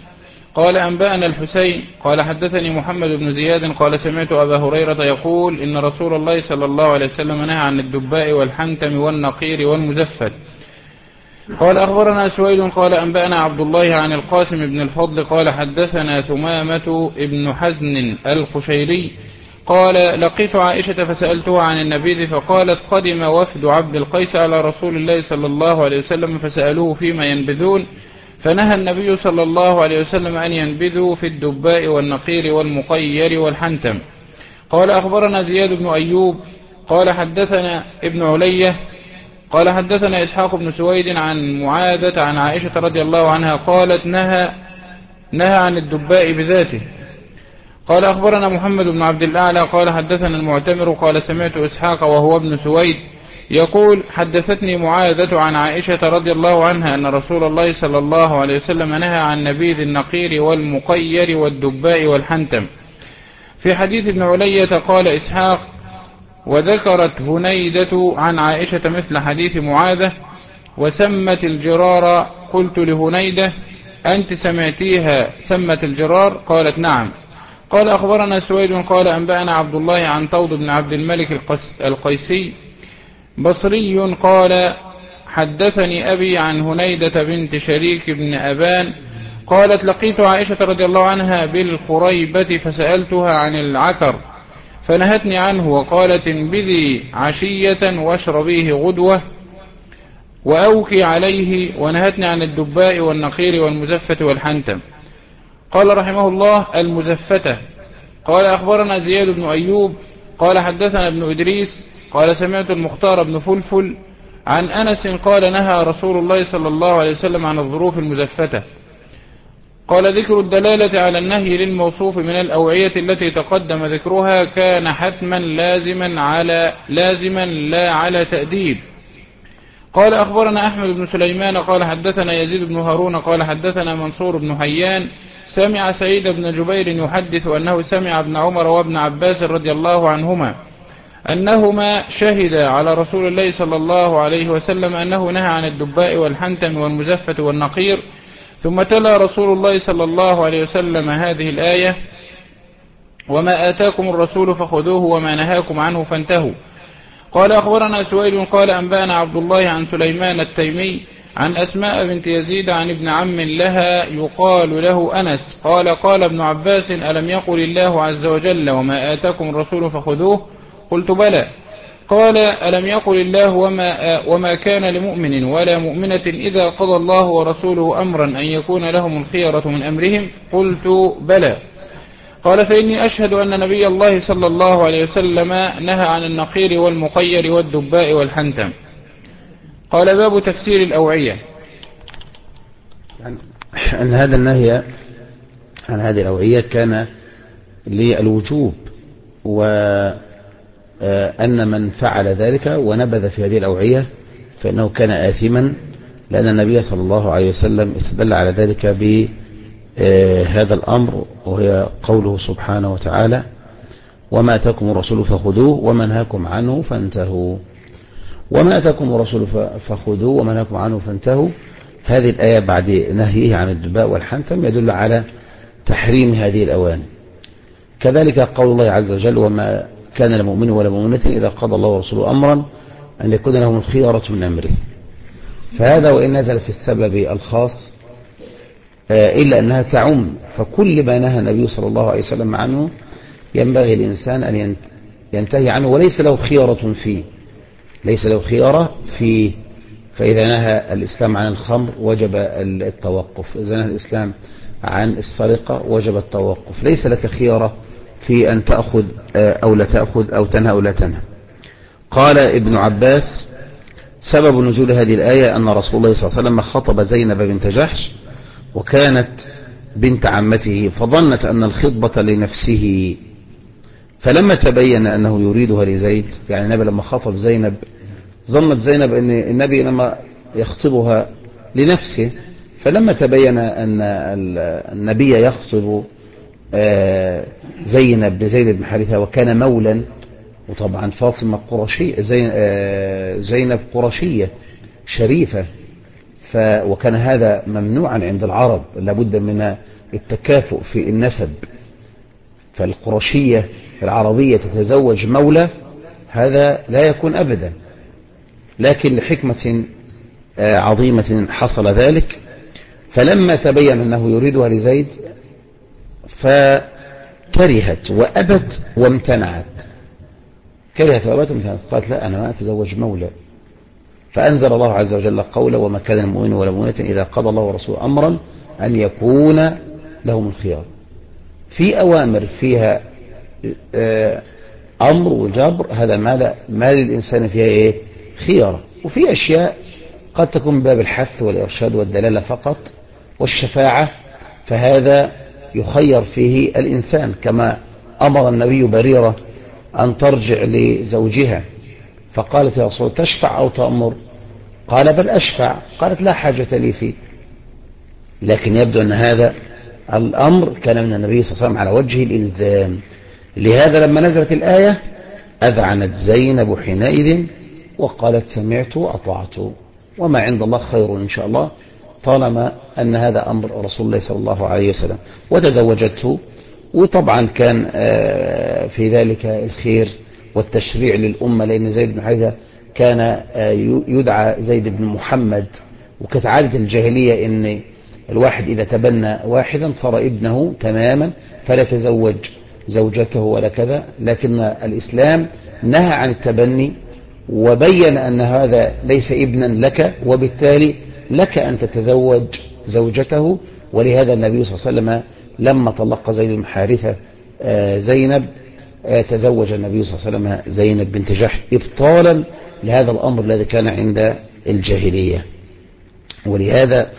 قال أنبأنا الحسين قال حدثني محمد بن زياد قال سمعت أبا هريرة يقول إن رسول الله صلى الله عليه وسلم نهى عن الدباء والحنتم والنقير والمزفت. قال أخبرنا سويد قال أنبأنا عبد الله عن القاسم بن الفضل قال حدثنا ثمامة ابن حزن القشيري قال لقيت عائشة فسألتها عن النبيذ فقالت قدم وفد عبد القيس على رسول الله صلى الله عليه وسلم فسألوه فيما ينبذون فنهى النبي صلى الله عليه وسلم أن ينبذوا في الدباء والنقير والمقير والحنتم. قال أخبرنا زياد بن أيوب قال حدثنا ابن علية قال حدثنا إسحاق بن سويد عن معاذة عن عائشة رضي الله عنها قالت نهى عن الدباء بذاته. قال أخبرنا محمد بن عبد الأعلى قال حدثنا المعتمر قال سمعت إسحاق وهو ابن سويد يقول حدثتني معاذة عن عائشة رضي الله عنها أن رسول الله صلى الله عليه وسلم نهى عن نبيذ النقير والمقير والدباء والحنتم. في حديث ابن علية قال إسحاق وذكرت هنيدة عن عائشة مثل حديث معاذة وسمت الجرار. قلت لهنيدة أنت سمعتيها سمت الجرار؟ قالت نعم. قال أخبرنا سويد قال أنبأنا عبد الله عن طود بن عبد الملك القيسي بصري قال حدثني أبي عن هنيدة بنت شريك بن أبان قالت لقيت عائشة رضي الله عنها بالخريبة فسألتها عن العكر فنهتني عنه وقالت انبذي عشية واشربيه غدوة وأوكي عليه ونهتني عن الدباء والنقير والمزفة والحنتم. قال رحمه الله المزفتة. قال أخبرنا زياد بن أيوب قال حدثنا ابن إدريس قال سمعت المختار بن فلفل عن أنس قال نهى رسول الله صلى الله عليه وسلم عن الظروف المزفتة. قال ذكر الدلالة على النهي للموصوف من الأوعية التي تقدم ذكرها كان حتما لازما لا على تأديب. قال أخبرنا أحمد بن سليمان قال حدثنا يزيد بن هارون قال حدثنا منصور بن حيان سمع سعيد بن جبير يحدث أنه سمع ابن عمر وابن عباس رضي الله عنهما أنهما شهدا على رسول الله صلى الله عليه وسلم أنه نهى عن الدباء والحنتم والمزفة والنقير. ثم تلا رسول الله صلى الله عليه وسلم هذه الآية وما آتاكم الرسول فخذوه وما نهاكم عنه فانتهوا. قال أخبرنا سويد قال أنبأنا عبد الله عن سليمان التيمي عن أسماء بنت يزيد عن ابن عم لها يقال له أنس قال ابن عباس ألم يقل الله عز وجل وما آتاكم الرسول فخذوه؟ قلت بلى. قال ألم يقل الله وما كان لمؤمن ولا مؤمنة إذا قضى الله ورسوله أمرا أن يكون لهم الخيرة من أمرهم؟ قلت بلى. قال فإني أشهد أن نبي الله صلى الله عليه وسلم نهى عن النقير والمقير والدباء والحنتم. قال باب تفسير الأوعية. أن هذا النهي عن هذه الأوعية كان للوجوب وأن من فعل ذلك ونبذ في هذه الأوعية فإنه كان آثما لأن النبي صلى الله عليه وسلم استدل على ذلك بهذا الأمر وهي قوله سبحانه وتعالى وما أتاكم الرسول فخذوه وما نهاكم عنه فانتهوا. وما أتاكم الرسول فخذوه وما نهاكم عنه فانتهوا. هذه الآية بعد نهيه عن الدباء والحنتم يدل على تحريم هذه الأواني. كذلك قول الله عز وجل وما كان لمؤمن ولا مؤمنة إذا قضى الله ورسوله أمرا أن يكون لهم الخيرة من أمره. فهذا وإن نزل في السبب الخاص إلا أنها تعم فكل ما نهى النبي صلى الله عليه وسلم عنه ينبغي الإنسان أن ينتهي عنه وليس له خيرة فيه ليس له خيارة فيه. فإذا نهى الإسلام عن الخمر وجب التوقف، إذا نهى الإسلام عن السرقة وجب التوقف، ليس لك خيارة في أن تأخذ أو لا تأخذ أو تنهى أو لا تنهى. قال ابن عباس سبب نزول هذه الآية أن رسول الله صلى الله عليه وسلم خطب زينب بنت جحش وكانت بنت عمته فظنت أن الخطبة لنفسه فلما تبين أنه يريدها لزيد يعني النبي لما خطب زينب ظنت زينب أن النبي لما يخطبها لنفسه فلما تبين أن النبي يخطب زينب لزيد بن حارثة وكان مولا وطبعا فاطمة قرشية زينب قرشية شريفة وكان هذا ممنوعا عند العرب لابد من التكافؤ في النسب، فالقرشية العربية تتزوج مولى، هذا لا يكون أبدا، لكن لحكمة عظيمة حصل ذلك. فلما تبين أنه يريدها لزيد فكرهت وأبت وامتنعت، كرهت وأبت وامتنعت، قالت لا أنا ما أتزوج مولى. فأنزل الله عز وجل قوله وما كان المؤمن ولا مؤمنة إذا قضى الله ورسوله أمرا أن يكون لهم الخيار. في أوامر فيها أمر وجبر، هذا ما للإنسان فيها إيه؟ خيار. وفي أشياء قد تكون باب الحث والإرشاد والدلالة فقط، والشفاعة فهذا يخير فيه الإنسان، كما أمر النبي بريرة أن ترجع لزوجها فقالت يا رسول تشفع أو تأمر؟ قال بل أشفع. قالت لا حاجة لي فيه. لكن يبدو أن هذا الأمر كان من النبي صلى الله عليه وسلم على وجه الإلزام. لهذا لما نزلت الآية أذعنت زينب حينئذ وقالت سمعت وأطعت، وما عند الله خير إن شاء الله، طالما أن هذا أمر رسول الله صلى الله عليه وسلم. وتزوجته، وطبعا كان في ذلك الخير والتشريع للأمة، لأن زيد بن حارثة كان يدعى زيد بن محمد، وكانت عادة الجاهلية أن الواحد إذا تبنى واحدا صار ابنه تماما، فلا تزوج زوجته ولا كذا. لكن الإسلام نهى عن التبني وبين أن هذا ليس ابنا لك، وبالتالي لك أن تتزوج زوجته. ولهذا النبي صلى الله عليه وسلم لما طلق زيد بن حارثة زينب تزوج النبي صلى الله عليه وسلم زينب بنت جحش إبطالا لهذا الأمر الذي كان عند الجاهلية. ولهذا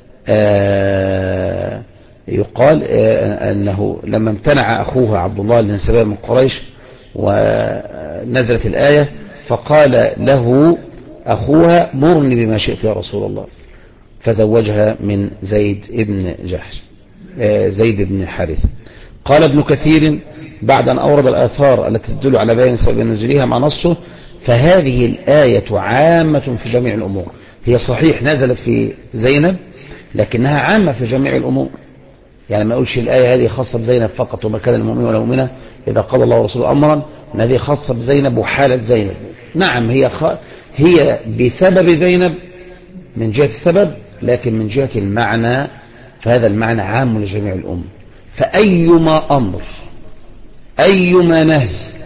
يقال أنه لما امتنع أخوها عبد الله لانسباب من قريش ونزلت الآية فقال له أخوها مرني بما شئت يا رسول الله، فزوجها من زيد بن جحش زيد بن حارثة. قال ابن كثير بعد أن أورد الآثار التي تدل على بيان سبب نزولها مع نصه فهذه الآية عامة في جميع الأمور. هي صحيح نزلت في زينب لكنها عامة في جميع الأمور، يعني ما أقولش الآية هذه خاصة بزينب فقط وما كان المؤمن ولا مؤمنة إذا قضى الله ورسوله أمرا، هذه خاصة بزينب وحالة زينب. نعم هي بسبب زينب من جهة السبب، لكن من جهة المعنى فهذا المعنى عام لجميع الأمة. فأيما أمر أيما نهي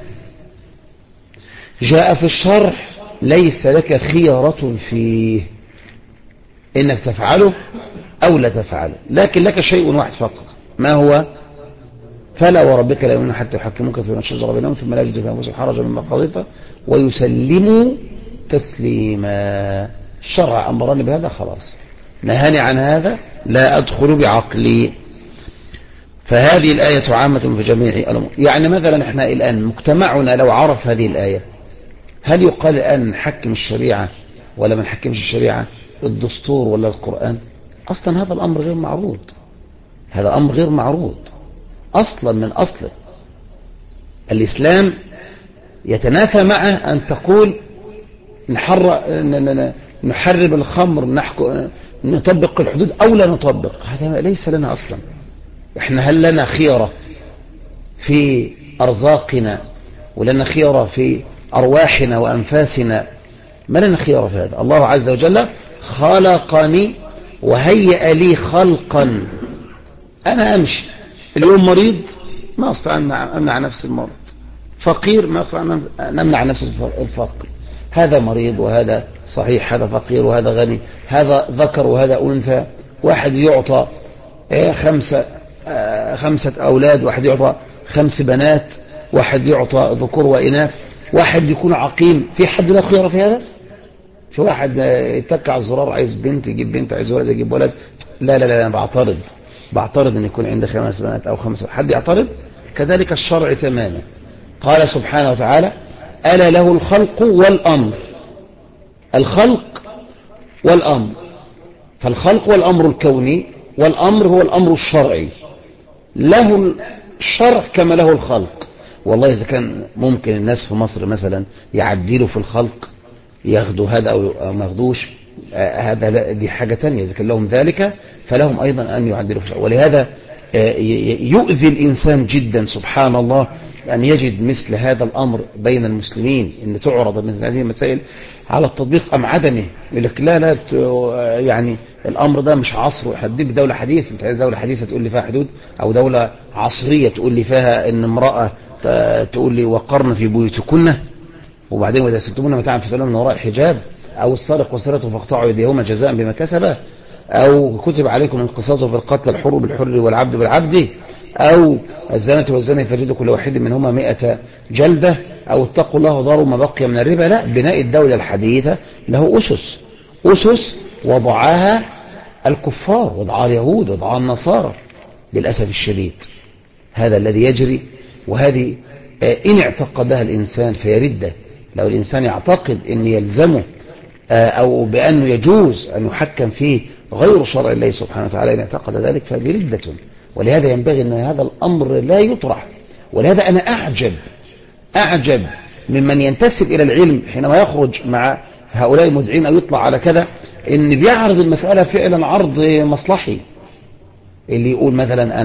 جاء في الشرع ليس لك خيرة فيه إنك تفعله أو لا تفعله، لكن لك شيء واحد فقط، ما هو؟ فلا وربك لا يؤمنون حتى يحكموك فيما شجر بينهم ثم لا يجدوا في أنفسهم حرجا مما قضيت ويسلموا تسليما. الشرع أمرني بهذا خلاص، نهاني عن هذا لا أدخل بعقلي. فهذه الآية عامة في جميع الأمور. يعني مثلا احنا الآن مجتمعنا لو عرف هذه الآية هل يقال الآن نحكم الشريعة ولا ما نحكمش الشريعة، الدستور ولا القرآن؟ أصلا هذا الأمر غير معروض، هذا أمر غير معروض أصلا من أصله. الإسلام يتنافى معه أن تقول نحرم الخمر، نطبق الحدود أو لا نطبق، هذا ليس لنا أصلا. احنا هل لنا خيرة في أرزاقنا ولنا خيرة في أرواحنا وأنفاسنا؟ ما لنا خيرة في هذا. الله عز وجل خلقني وهيئ لي خلقا، أنا أمشي اليوم مريض ما أستطيع أن أمنع نفسي المرض، فقير ما أستطيع أن أمنع نفسي الفقر، هذا مريض وهذا صحيح، هذا فقير وهذا غني، هذا ذكر وهذا أنثى، واحد يعطى 5 أولاد، واحد يعطى 5 بنات، واحد يعطى ذكور وإناث، واحد يكون عقيم. في حد لا خيار في هذا؟ في واحد يتك على الزرار عايز بنت يجيب بنت، عايز ولد يجيب ولد. لا لا لا، أنا بعترض أن يكون عندي 5 بنات أو 5. حد يعترض؟ كذلك الشرع تماما. قال سبحانه وتعالى ألا له الخلق والأمر، الخلق والأمر، فالخلق والأمر الكوني، والأمر هو الأمر الشرعي. له الشرع كما له الخلق. والله إذا كان ممكن الناس في مصر مثلا يعدلوا في الخلق، ياخدوا هذا أو ما ياخدوش هذا، دي حاجة تانية. إذا كان لهم ذلك فلهم أيضا أن يعدلوا في الشرع. ولهذا يؤذي الإنسان جدا سبحان الله أن يجد مثل هذا الأمر بين المسلمين، أن تعرض مثل هذه المسائل على التطبيق أم عدمه. يقول لك لا يعني الأمر ده مش عصر، هديك دولة حديثة، أنت عايز دولة حديثة تقول لي فيها حدود، أو دولة عصرية تقول لي فيها أن امرأة تقول لي وقرن في بيوتكن، وبعدين وإذا ستمون متاعا فسألوهم من وراء حجاب، أو السارق والسارقة فاقطعوا يديهما جزاء بما كسبا، أو كتب عليكم القصاص في القتل الحر بالحر والعبد بالعبد، أو الزانة والزاني فجلدوا كل واحد منهما 100 جلدة، أو اتقوا الله وذروا ما بقي من الربا. لا، بناء الدولة الحديثة له أسس وضعها الكفار، وضعها اليهود، وضعها النصارى للأسف الشديد. هذا الذي يجري، وهذه إن اعتقدها الإنسان فيرده. لو الإنسان يعتقد أن يلزمه أو بأنه يجوز أن يحكم فيه غير شرع الله سبحانه وتعالى، إن اعتقد ذلك فهذه ردة. ولهذا ينبغي أن هذا الأمر لا يطرح. ولهذا أنا أعجب ممن ينتسب إلى العلم حينما يخرج مع هؤلاء المذيعين أو يطلع على كذا، إن بيعرض المسألة فعلا عرض مصلحي. اللي يقول مثلا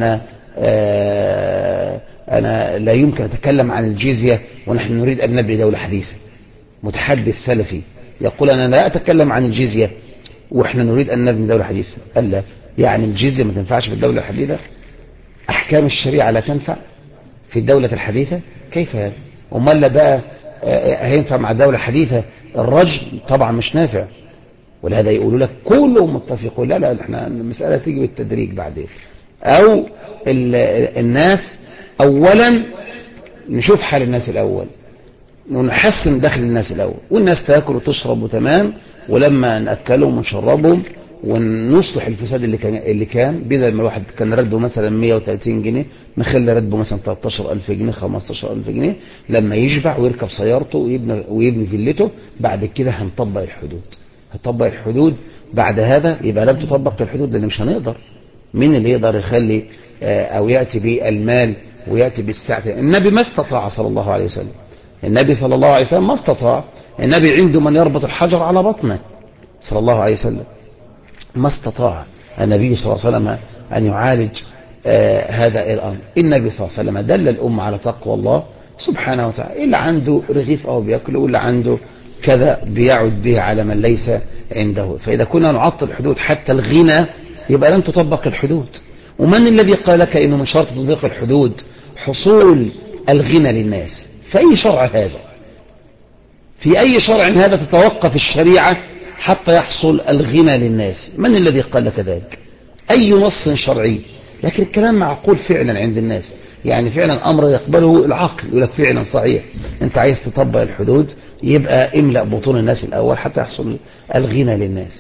أنا لا يمكن أتكلم عن الجزية ونحن نريد أن نبني دولة حديثة. متحدث سلفي يقول أنا لا أتكلم عن الجزية وإحنا نريد أن نبني دولة حديثة. ألا يعني الجزية ما تنفعش في الدولة الحديثة؟ أحكام الشريعة لا تنفع في الدولة الحديثة؟ كيف هذا؟ أمال لا بقى هينفع مع الدولة الحديثة الرجل؟ طبعا مش نافع. ولهذا يقولوا لك كلهم متفقون. لا احنا المسألة تيجي بالتدريج بعدين. أو الناس أولا نشوف حال الناس الأول، ونحسن دخل الناس الأول، والناس تأكل وتشرب وتمام، ولما نأكلهم ونشربهم ونصلح الفساد اللي كان بدل ما الواحد كان رده مثلا 130 جنيه نخلي رده مثلا 13,000 جنيه 15,000 جنيه، لما يشبع ويركب سيارته ويبني فيلته. بعد كده هنطبق الحدود. بعد هذا يبقى لم تطبق الحدود، لأن مش هنقدر. مين اللي يقدر يخلي أو يأتي بالمال ويأتي بالسعة؟ النبي ما استطاع صلى الله عليه وسلم. النبي صلى الله عليه وسلم ما استطاع. النبي عنده من يربط الحجر على بطنه صلى الله عليه وسلم. ما استطاع النبي صلى الله عليه وسلم أن يعالج هذا الأمر. النبي صلى الله عليه وسلم دل الأمة على تقوى الله سبحانه وتعالى. اللي عنده رغيف أو بيأكله، واللي عنده كذا بيعد به على من ليس عنده. فإذا كنا نعطل الحدود حتى الغنى يبقى لن تطبق الحدود. ومن الذي قال لك إنه من شرط تطبيق الحدود حصول الغنى للناس؟ في أي شرع هذا؟ في أي شرع هذا تتوقف الشريعة حتى يحصل الغنى للناس؟ من الذي قال لك ذلك؟ أي نص شرعي؟ لكن الكلام معقول فعلا عند الناس، يعني فعلا أمر يقبله العقل. يقول لك فعلا صحيح، أنت عايز تطبق الحدود يبقى املأ بطون الناس الأول حتى يحصل الغنى للناس.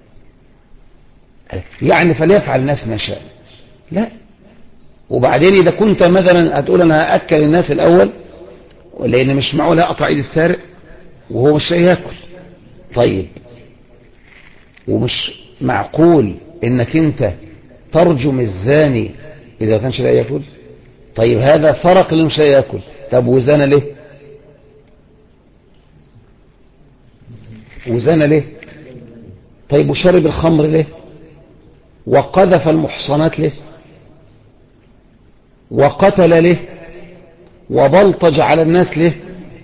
يعني فليفعل الناس ما شاء. لا. وبعدين إذا كنت مثلا هتقول أنا هأكل الناس الأول، لأن مش معقول أقطع إيد السارق وهو مش ياكل. طيب، ومش معقول إنك أنت ترجم الزاني إذا كانش لا ياكل. طيب هذا فرق اللي مش لا ياكل. طب وزنا ليه؟ طيب وشرب الخمر ليه؟ وقذف المحصنات ليه؟ وقتل ليه؟ وبلطج على الناس ليه؟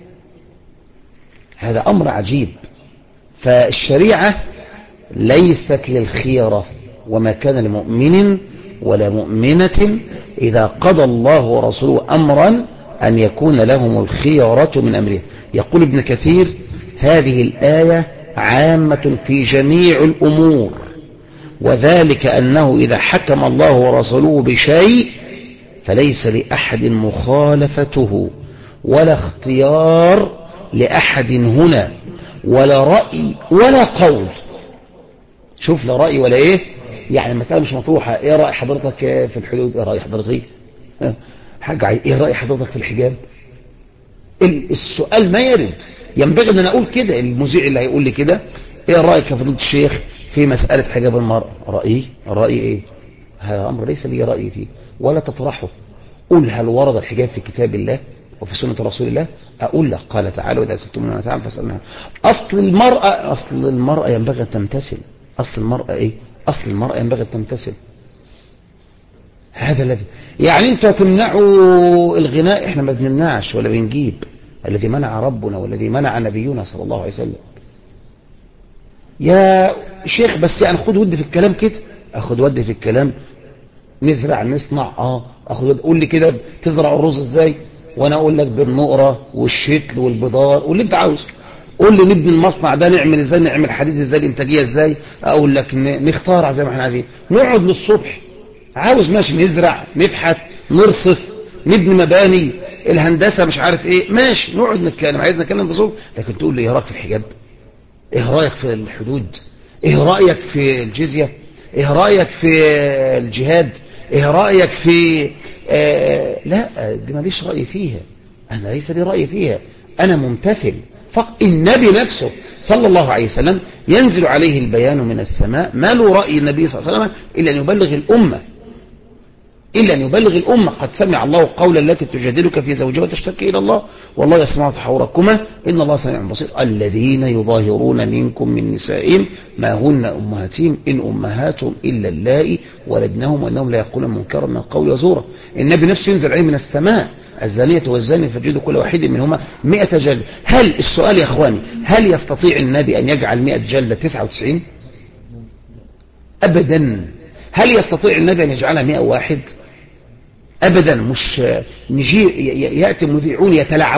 هذا أمر عجيب. فالشريعة ليست للخيرة، وما كان لمؤمن ولا مؤمنة إذا قضى الله ورسوله أمرا أن يكون لهم الخيرة من أمره. يقول ابن كثير هذه الآية عامة في جميع الأمور، وذلك أنه إذا حكم الله ورسوله بشيء فليس لأحد مخالفته ولا اختيار لأحد هنا، ولا رأي ولا قول. شوف، لا رأي ولا إيه، يعني المسألة مش مطروحة. إيه رأي حضرتك في الحدود؟ إيه رأي حضرتك حاجة؟ إيه رأي حضرتك في الحجاب؟ السؤال ما يرد. ينبغي أن أنا أقول كده. المذيع اللي هيقول لي كده إيه رأيك يا فضيلة الشيخ في مسألة حجاب المرأة؟ رأيي إيه؟ هذا أمر ليس لي رأي فيه ولا تطرحه. قل هل ورد الحجاب في كتاب الله وفي سنة رسول الله؟ أقول لك قال تعالى وإذا سألتم من تعالى فاسألوها. أصل المرأة ينبغي أن تمتثل. أصل المرأة إيه؟ أصل المرأة ينبغي أن تمتثل. هذا الذي يعني انت تمنعوا الغناء، احنا ما بنمنعش ولا بنجيب. الذي منع ربنا والذي منع نبينا صلى الله عليه وسلم. يا شيخ بس يعني خد ودي في الكلام كده، اخد ودي في الكلام، نزرع نصنع، اخد ودي. قول لي كده تزرع الرز ازاي وانا اقول لك بالنقرة والشتل والبضار واللي انت عاوز. قول لي نبني المصنع ده نعمل ازاي، نعمل حديد ازاي، الانتاجيه ازاي، اقول لك نختار زي ما احنا عايزين. نقعد للصبح، عاوز ماشي نزرع نبحث نرصف نبني مباني الهندسه مش عارف ايه، ماشي نقعد نتكلم، عايز نتكلم بصوت. لكن تقول لي ايه رايك في الحجاب، ايه رايك في الحدود، ايه رايك في الجزيه، ايه رايك في الجهاد، ايه رايك في لا دي ماليش راي فيها، انا ليس لي راي فيها، انا ممتثل. فقط النبي نفسه صلى الله عليه وسلم ينزل عليه البيان من السماء، ما له رأي النبي صلى الله عليه وسلم إلا أن يبلغ الأمة، إلا أن يبلغ الأمة. قد سمع الله قولا التي تجادلك في زوجها وتشتكي إلى الله والله يسمع تحاوركما إن الله سميع بصير. الذين يظاهرون منكم من نسائهم ما هن أمهاتهم إن أمهاتهم إلا اللائي ولدنهم وإنهم لا يقولون منكرا من القول وزورا. النبي نفسه ينزل عليه من السماء الزانية والزاني فجلدوا كل واحد منهما 100 جلدة. هل السؤال يا أخواني، هل يستطيع النبي أن يجعل 100 جلدة 99؟ أبدا. هل يستطيع النبي أن يجعلها 101؟ أبدا. مش نجي يأتي مذيعون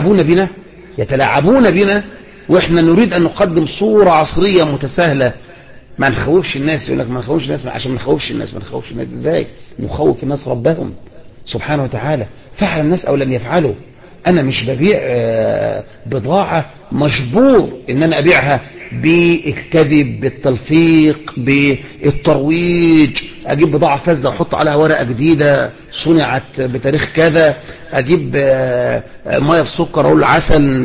يتلاعبون بنا وإحنا نريد أن نقدم صورة عصرية متساهلة. ما نخوفش الناس، يقول لك ما نخوفش الناس، عشان ما نخوفش الناس. ما نخوفش الناس ازاي؟ نخوف الناس ربهم سبحانه وتعالى. فعل الناس أو لم يفعلوا. أنا مش ببيع بضاعة مجبور إن أنا أبيعها بالكذب بالتلفيق بالترويج. أجيب بضاعة فزة وأحط عليها ورقة جديدة صنعت بتاريخ كذا، أجيب مية بسكر أقول عسل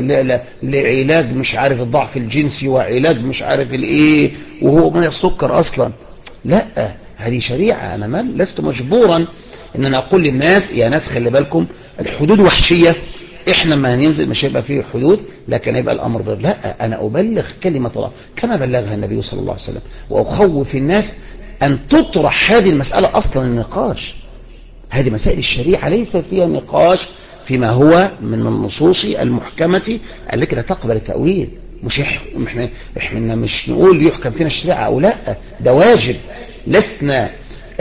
لعلاج مش عارف الضعف الجنسي وعلاج مش عارف الإيه وهو مية بسكر أصلا. لا، هذه شريعة. أنا لست مجبورا إن أنا أقول للناس يا ناس خلي بالكم الحدود وحشية، احنا ما هننزل مش هيبقى فيه حدود لكن هيبقى الامر ضرب. لا، انا ابلغ كلمة الله كما بلغها النبي صلى الله عليه وسلم، واخوف الناس ان تطرح هذه المسألة اصلا النقاش. هذه مسائل الشريعة ليس فيها نقاش فيما هو من النصوص المحكمة التي لا تقبل التأويل. مش احنا مش نقول يحكم فينا الشريعة او لا، ده واجب. لسنا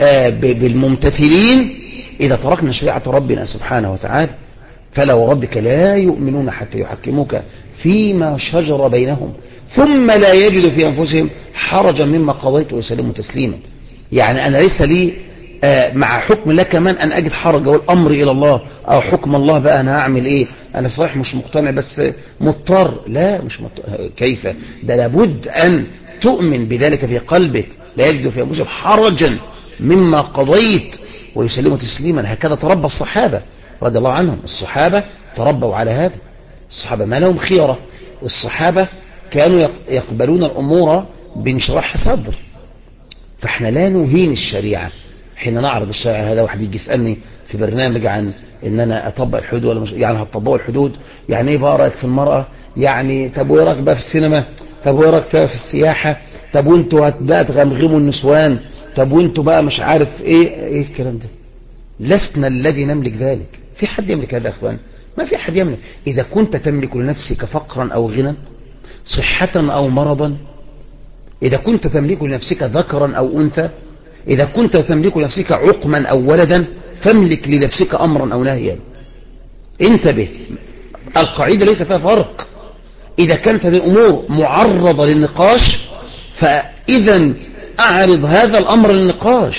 بالممتثلين إذا تركنا شريعة ربنا سبحانه وتعالى. فلا وربك لا يؤمنون حتى يحكموك فيما شجر بينهم ثم لا يجد في أنفسهم حرجا مما قضيت ويسلموا تسليما. يعني أنا ليس لي مع حكم الله كمان أن أجد حرج والأمر إلى الله، أو حكم الله بقى أنا هعمل إيه، أنا صحيح مش مقتنع بس مضطر. لا مش مضطر. كيف ده؟ لابد أن تؤمن بذلك في قلبك، لا يجد في أنفسهم حرجا مما قضيت ويسلموا تسليما. هكذا تربى الصحابة رضي الله عنهم. الصحابة تربوا على هذا. الصحابة ما لهم خيرة، والصحابة كانوا يقبلون الأمور بانشراح صدر. فاحنا لا نهين الشريعة حين نعرض الشريعة. هذا واحد يجي يسألني في برنامج عن ان انا اطبق الحدود ولا مش، يعني هتطبقوا الحدود يعني ايه بقى رأيك في المرأة، يعني طب وايه رأيك بقى في السينما، طب وايه رأيك في السياحة، طب وانتوا بقى تغمغموا النسوان، طب وانتوا بقى مش عارف ايه الكلام ده. لسنا الذي نملك ذلك. في حد يملك هذا يا اخوان؟ ما في حد يملك. اذا كنت تملك لنفسك فقرا او غنى، صحة او مرضا، اذا كنت تملك لنفسك ذكرا او انثى، اذا كنت تملك لنفسك عقما او ولدا، فاملك لنفسك امرا او نهيا. انتبه، القاعدة ليس فيها فرق. اذا كانت هذه الامور معرضة للنقاش فاذا اعرض هذا الامر للنقاش.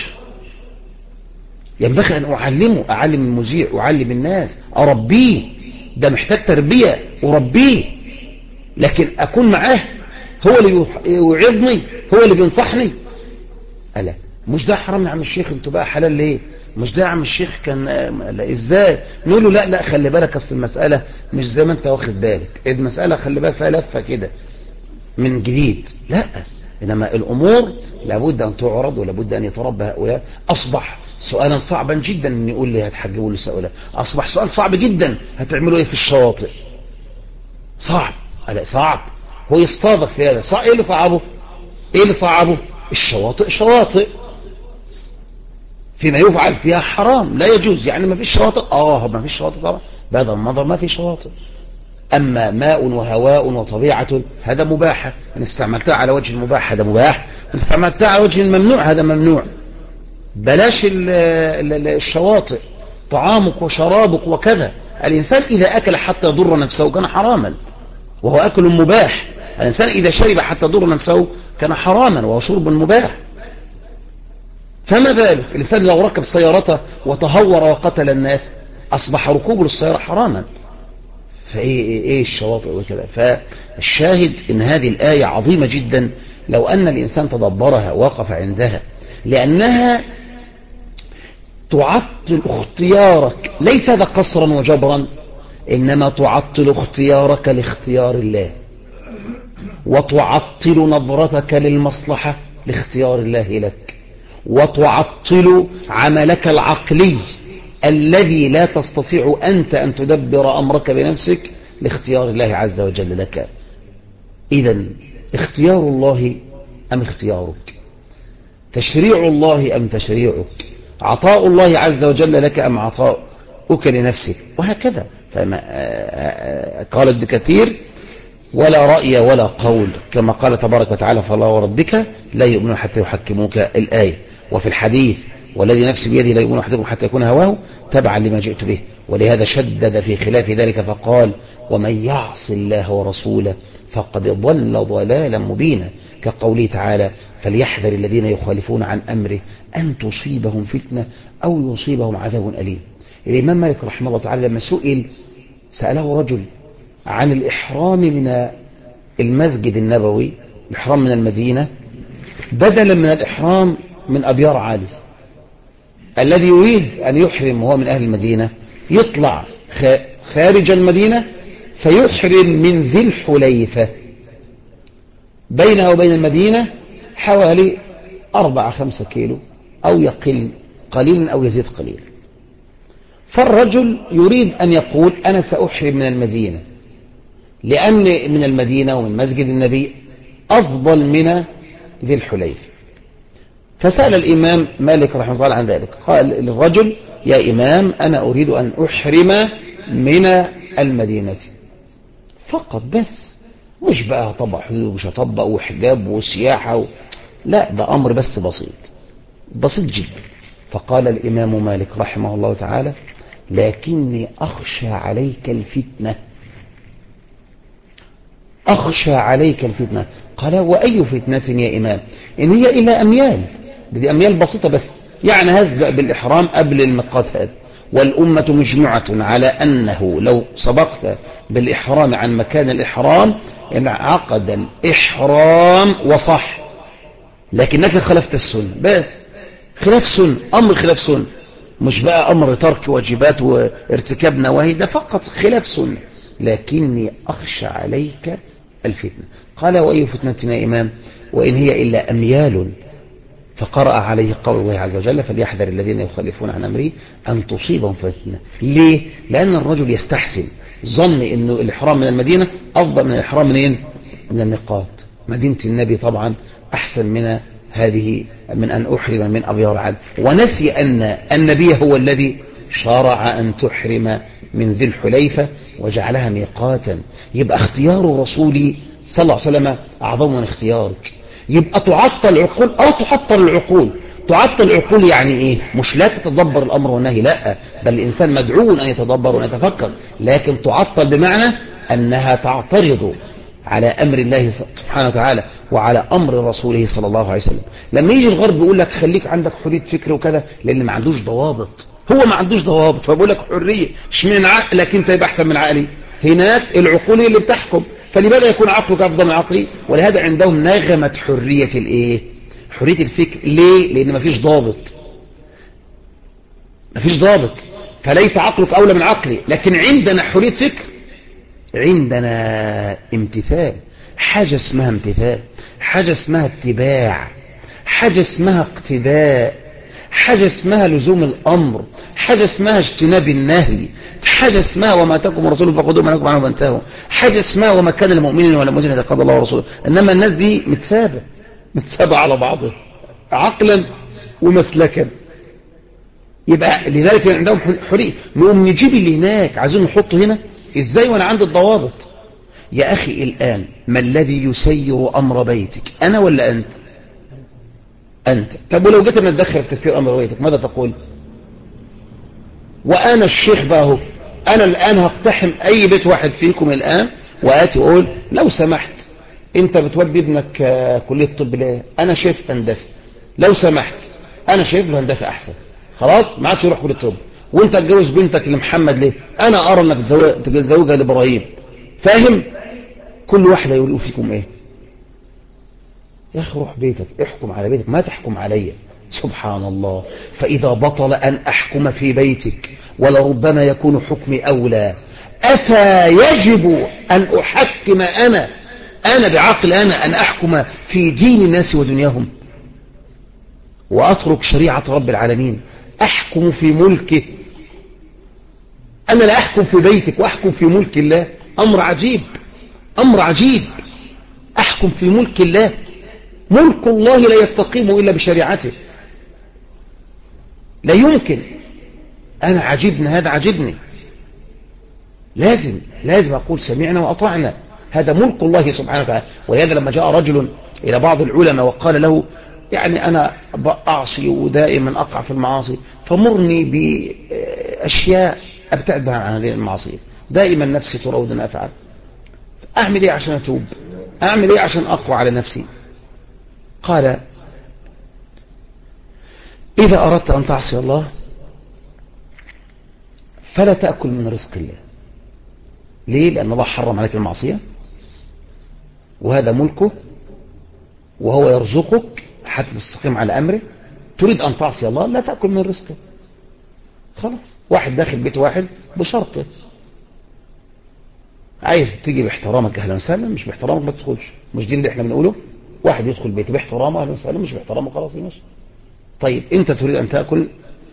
ينبغي أن أعلم المذيع، أعلم الناس، أربيه. ده محتاج تربية أربيه. لكن أكون معاه هو اللي يوعظني، هو اللي بينصحني. ألا مش ده حرام يا عم الشيخ؟ انتوا بقى حلال ليه؟ مش ده يا عم الشيخ كان لا إزاي؟ نقول له لا خلي بالك، أصل المسألة مش زي ما أنت واخد بالك، المسألة خلي بالك فيها لفة كده من جديد. لا، إنما الأمور لابد أن تعرض ولابد أن يتربى هؤلاء. أصبح سؤالا صعبا جدا ان يقول لي هتحجبوا لي سؤالا. اصبح سؤال صعب جدا، هتعملوا ايه في الشواطئ؟ صعب. لا صعب، هو يصطادك في هذا صعب. ايه اللي صعبه؟ الشواطئ شواطئ. فيما يفعل فيها حرام لا يجوز. يعني ما فيش شواطئ، ما فيش شواطئ طبعا، بهذا المنظر ما في شواطئ. أما ماء وهواء وطبيعة هذا مباح، إن استعملتها على وجه المباح هذا مباح، إن استعملتها على وجه الممنوع هذا ممنوع. بلاش الشواطئ، طعامك وشرابك وكذا. الإنسان إذا أكل حتى يضر نفسه كان حراما وهو أكل مباح. الإنسان إذا شرب حتى يضر نفسه كان حراما وهو شرب مباح. فما بالك الإنسان لو ركب سيارته وتهور وقتل الناس أصبح ركوبه للسيارة حراما. فإيه الشواطئ وكذا. فالشاهد إن هذه الآية عظيمة جدا لو أن الإنسان تدبرها وقف عندها، لأنها تعطل اختيارك، ليس هذا قصرا وجبرا، إنما تعطل اختيارك لاختيار الله، وتعطل نظرتك للمصلحة لاختيار الله لك، وتعطل عملك العقلي الذي لا تستطيع أنت أن تدبر أمرك بنفسك لاختيار الله عز وجل لك. إذن اختيار الله أم اختيارك، تشريع الله أم تشريعك، عطاء الله عز وجل لك أم عطاؤك لنفسك، وهكذا. قال ابن كثير: ولا رأي ولا قول، كما قال تبارك وتعالى: فلا وربك لا يؤمنون حتى يحكموك، الآية. وفي الحديث: والذي نفسي بيده لا يؤمن أحدكم حتى يكون هواه تبعا لما جئت به. ولهذا شدد في خلاف ذلك فقال: ومن يعص الله ورسوله فقد ضل ضلالا مبينا، كقوله تعالى: فليحذر الذين يخالفون عن أمره أن تصيبهم فتنة أو يصيبهم عذاب أليم. الإمام مالك رحمه الله تعالى لما سأله رجل عن الإحرام من المسجد النبوي، الإحرام من المدينة بدلا من الإحرام من أبيار عالي، الذي يريد أن يحرم وهو من أهل المدينة يطلع خارج المدينة فيحرم من ذي الحليفة، بينها وبين المدينة حوالي 4-5 كيلو، أو يقل قليلا أو يزيد قليلا. فالرجل يريد أن يقول: أنا سأحرم من المدينة، لأن من المدينة ومن مسجد النبي أفضل من ذي الحليفة. فسأل الإمام مالك رحمه الله عن ذلك، قال للرجل: يا إمام، أنا أريد أن أحرم من المدينة فقط، بس مش بقى هطبق حدود ومش هطبق وحجاب وسياحة لا، ده أمر بس بسيط جدا. فقال الإمام مالك رحمه الله تعالى: لكني أخشى عليك الفتنة. أخشى عليك الفتنة. قال: وأي فتنة يا إمام؟ إن هي إلا أميال، دي أميال بسيطة بس، يعني هزأ بالإحرام قبل الميقات هذا، والأمة مجمعة على أنه لو سبقت بالإحرام عن مكان الإحرام عقد الإحرام وصح، لكنك خلفت السنة، بس خلاف سنة، أمر خلاف سنة، مش بقى أمر ترك واجبات وارتكاب نواهي، ده فقط خلاف سنة. لكني أخشى عليك الفتنة. قال: وأي فتنة يا إمام؟ وإن هي إلا أميال. فقرأ عليه قول الله عز وجل: فليحذر الذين يخالفون عن أمره أن تصيبهم فتنة. ليه؟ لأن الرجل يستحسن ظن إنه الإحرام من المدينة أفضل من الإحرام من الميقات. مدينة النبي طبعا أحسن من هذه، من أن أحرم من أبيار عاد، ونسي أن النبي هو الذي شرع أن تحرم من ذي الحليفة وجعلها ميقاتا. يبقى اختيار الرسول صلى الله عليه وسلم أعظم من اختيارك. يبقى تعطل العقول، تعطل العقول. تعطل العقول يعني إيه؟ مش لا تتدبر الأمر والنهي، لا، بل الإنسان مدعو أن يتدبر وأن يتفكر، لكن تعطل بمعنى أنها تعترض على أمر الله سبحانه وتعالى وعلى أمر رسوله صلى الله عليه وسلم. لما يجي الغرب يقول لك خليك عندك حرية فكر وكذا، لأن ما عندوش ضوابط، هو ما عندوش ضوابط، فبقول لك حرية، اشمعنى عقلك انت يبقى احسن من عقلي؟ هناك العقول اللي بتحكم، فلماذا يكون عقلك أفضل من عقلي؟ ولهذا عندهم نغمة حرية الايه؟ حرية الفكر. ليه؟ لأن ما فيش ضابط، ما فيش ضابط، فليس عقلك أولى من عقلي. لكن عندنا حرية فكر، عندنا امتثال، حاجة اسمها امتثال، حاجة اسمها اتباع، حاجة اسمها اقتداء، حاجة اسمها لزوم الأمر، حاجة اسمها اجتناب النهي، حاجة اسمها وما أتاكم الرسول فخذوه ما نهاكم عنه فانتهوا، حاجة اسمها وما كان لمؤمن ولا مؤمن إذا قضى الله ورسوله. إنما الناس دي متسابة على بعضها عقلا ومسلكا. يبقى لذلك عندهم حرية. نقوم نجيب اللي هناك عايزين نحطه هنا ازاي وانا عندي الضوابط؟ يا اخي الان ما الذي يسير امر بيتك، انا ولا انت؟ انت. طب ولو جيت نتدخل في تسيير امر بيتك ماذا تقول؟ وانا الشيخ بقى اهو، انا الان هقتحم اي بيت واحد فيكم الان واتي اقول لو سمحت انت بتودي ابنك كلية الطب ليه؟ انا شايف هندسه، لو سمحت انا شايف له هندسه احسن، خلاص ما عادش يروح كلية الطب. وانت تتجوز بنتك لمحمد ليه؟ انا ارى انك تتزوجها لابراهيم. فاهم؟ كل واحد يقول فيكم ايه؟ يا اخي روح بيتك، احكم على بيتك، ما تحكم علي. سبحان الله. فاذا بطل ان احكم في بيتك ولربما يكون حكمي اولى، افيجب ان احكم انا بعقل انا ان احكم في دين الناس ودنياهم واترك شريعة رب العالمين؟ احكم في ملكه، انا لا احكم في بيتك واحكم في ملك الله. امر عجيب، امر عجيب. احكم في ملك الله، ملك الله لا يستقيم الا بشريعته، لا يمكن. انا عجبني هذا، عجبني، لازم اقول سمعنا واطعنا، هذا ملك الله سبحانه وتعالى. ولهذا لما جاء رجل الى بعض العلماء وقال له يعني انا اعصي ودائما اقع في المعاصي، فمرني باشياء ابتعد عن هذه المعاصي، دائما نفسي تراود ان افعل، اعمل ايه عشان اتوب؟ اعمل ايه عشان اقوى على نفسي؟ قال اذا اردت ان تعصي الله فلا تأكل من رزق الله. ليه؟ لأن الله حرم عليك المعصية وهذا ملكه وهو يرزقك حتى تستقيم على أمره. تريد أن تعصي الله لا تأكل من رزقه. خلاص، واحد داخل بيت واحد بشرطه، عايز تيجي باحترامك أهلا وسهلا، مش باحترامك ما تدخلش. مش دي اللي احنا بنقوله؟ واحد يدخل بيتي باحترامه أهلا وسهلا، مش باحترامه خلاص يمشي. طيب أنت تريد أن تأكل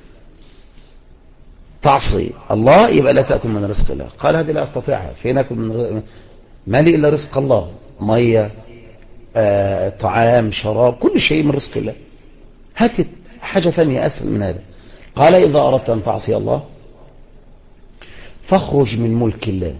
تعصي الله يبقى لا تأكل من رزق الله. قال هذه لا أستطيعها، فين أكل من ما لي إلا رزق الله، مية طعام شراب كل شيء من رزق الله، هات حاجة ثانية أسهل من هذا. قال إذا أردت أن تعصي الله فاخرج من ملك الله.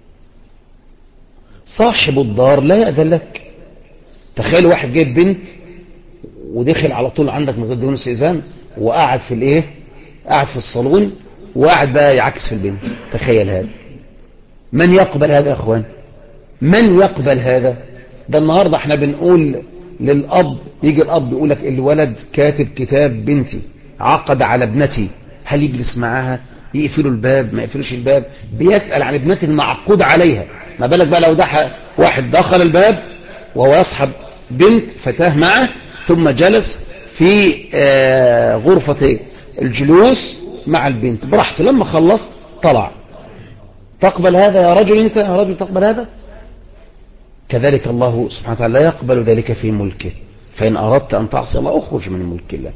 صاحب الدار لا يأذن لك. تخيل واحد جايب بنت ودخل على طول عندك من غير دون استئذان وقعد في الايه، قاعد في الصالون وقاعد بقى يعكس في البنت. تخيل هذا، من يقبل هذا يا اخوان؟ من يقبل هذا؟ ده النهاردة احنا بنقول للأب، يجي الأب يقول لك الولد كاتب كتاب بنتي، عقد على ابنتي، هل يجلس معاها؟ يقفلوا الباب ما يقفلوش الباب؟ بيسأل عن ابنتي المعقود عليها. ما بالك بقى لو ده واحد دخل الباب وهو يصحب بنت فتاة معه ثم جلس في غرفة الجلوس مع البنت براحته، لما خلص طلع. تقبل هذا يا رجل؟ انت يا رجل تقبل هذا؟ كذلك الله سبحانه وتعالى لا يقبل ذلك في ملكه. فإن أردت أن تعصي الله أخرج من ملك الله.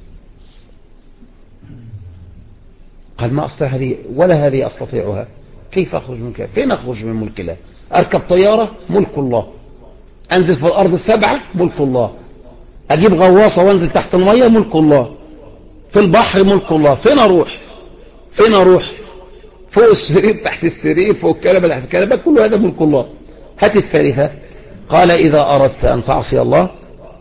قال ما أستطيع هذه ولا هذه أستطيعها، كيف أخرج من ملك الله؟ فين أخرج من ملك الله؟ أركب طيارة ملك الله، أنزل في الأرض السبعة ملك الله، أجيب غواصة وأنزل تحت المية ملك الله، في البحر ملك الله. فين أروح؟ فين أروح؟ فوق السرير تحت السرير فوق الكنبة تحت الكنبة، كل هذا ملك الله. هات الثالثة. قال إذا أردت أن تعصي الله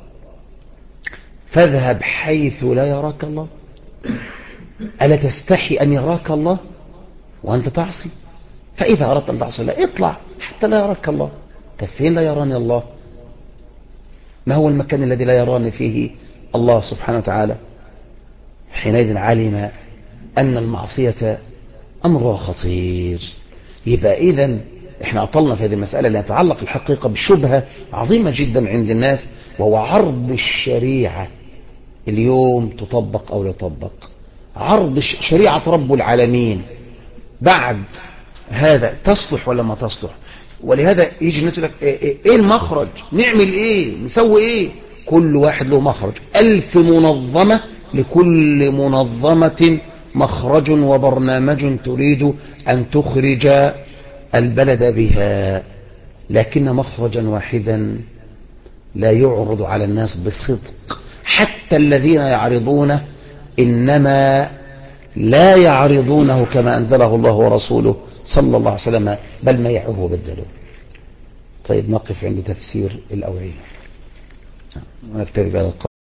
فاذهب حيث لا يراك الله. ألا تستحي أن يراك الله وأنت تعصي؟ فإذا أردت أن تعصي الله اطلع حتى لا يراك الله. فين لا يراني الله؟ ما هو المكان الذي لا يراني فيه الله سبحانه وتعالى؟ حينئذ علم أن المعصية أمر خطير. يبقى إذن احنا أطلنا في هذه المسألة اللي يتعلق الحقيقة بشبهة عظيمة جدا عند الناس، وهو عرض الشريعة اليوم تطبق أو لا تطبق. عرض شريعة رب العالمين بعد هذا تصلح ولا ما تصلح؟ ولهذا يجي الناس يقول لك ايه المخرج؟ نعمل ايه؟ نسوي ايه؟ كل واحد له مخرج. 1000 منظمة، لكل منظمة مخرج وبرنامج تريد أن تخرج البلد بها، لكن مخرجا واحدا لا يعرض على الناس بصدق. حتى الذين يعرضونه إنما لا يعرضونه كما أنزله الله ورسوله صلى الله عليه وسلم، بل ما يعوه وبدلوه. طيب نقف عند تفسير الأوعية ونكتفي بهذا القدر.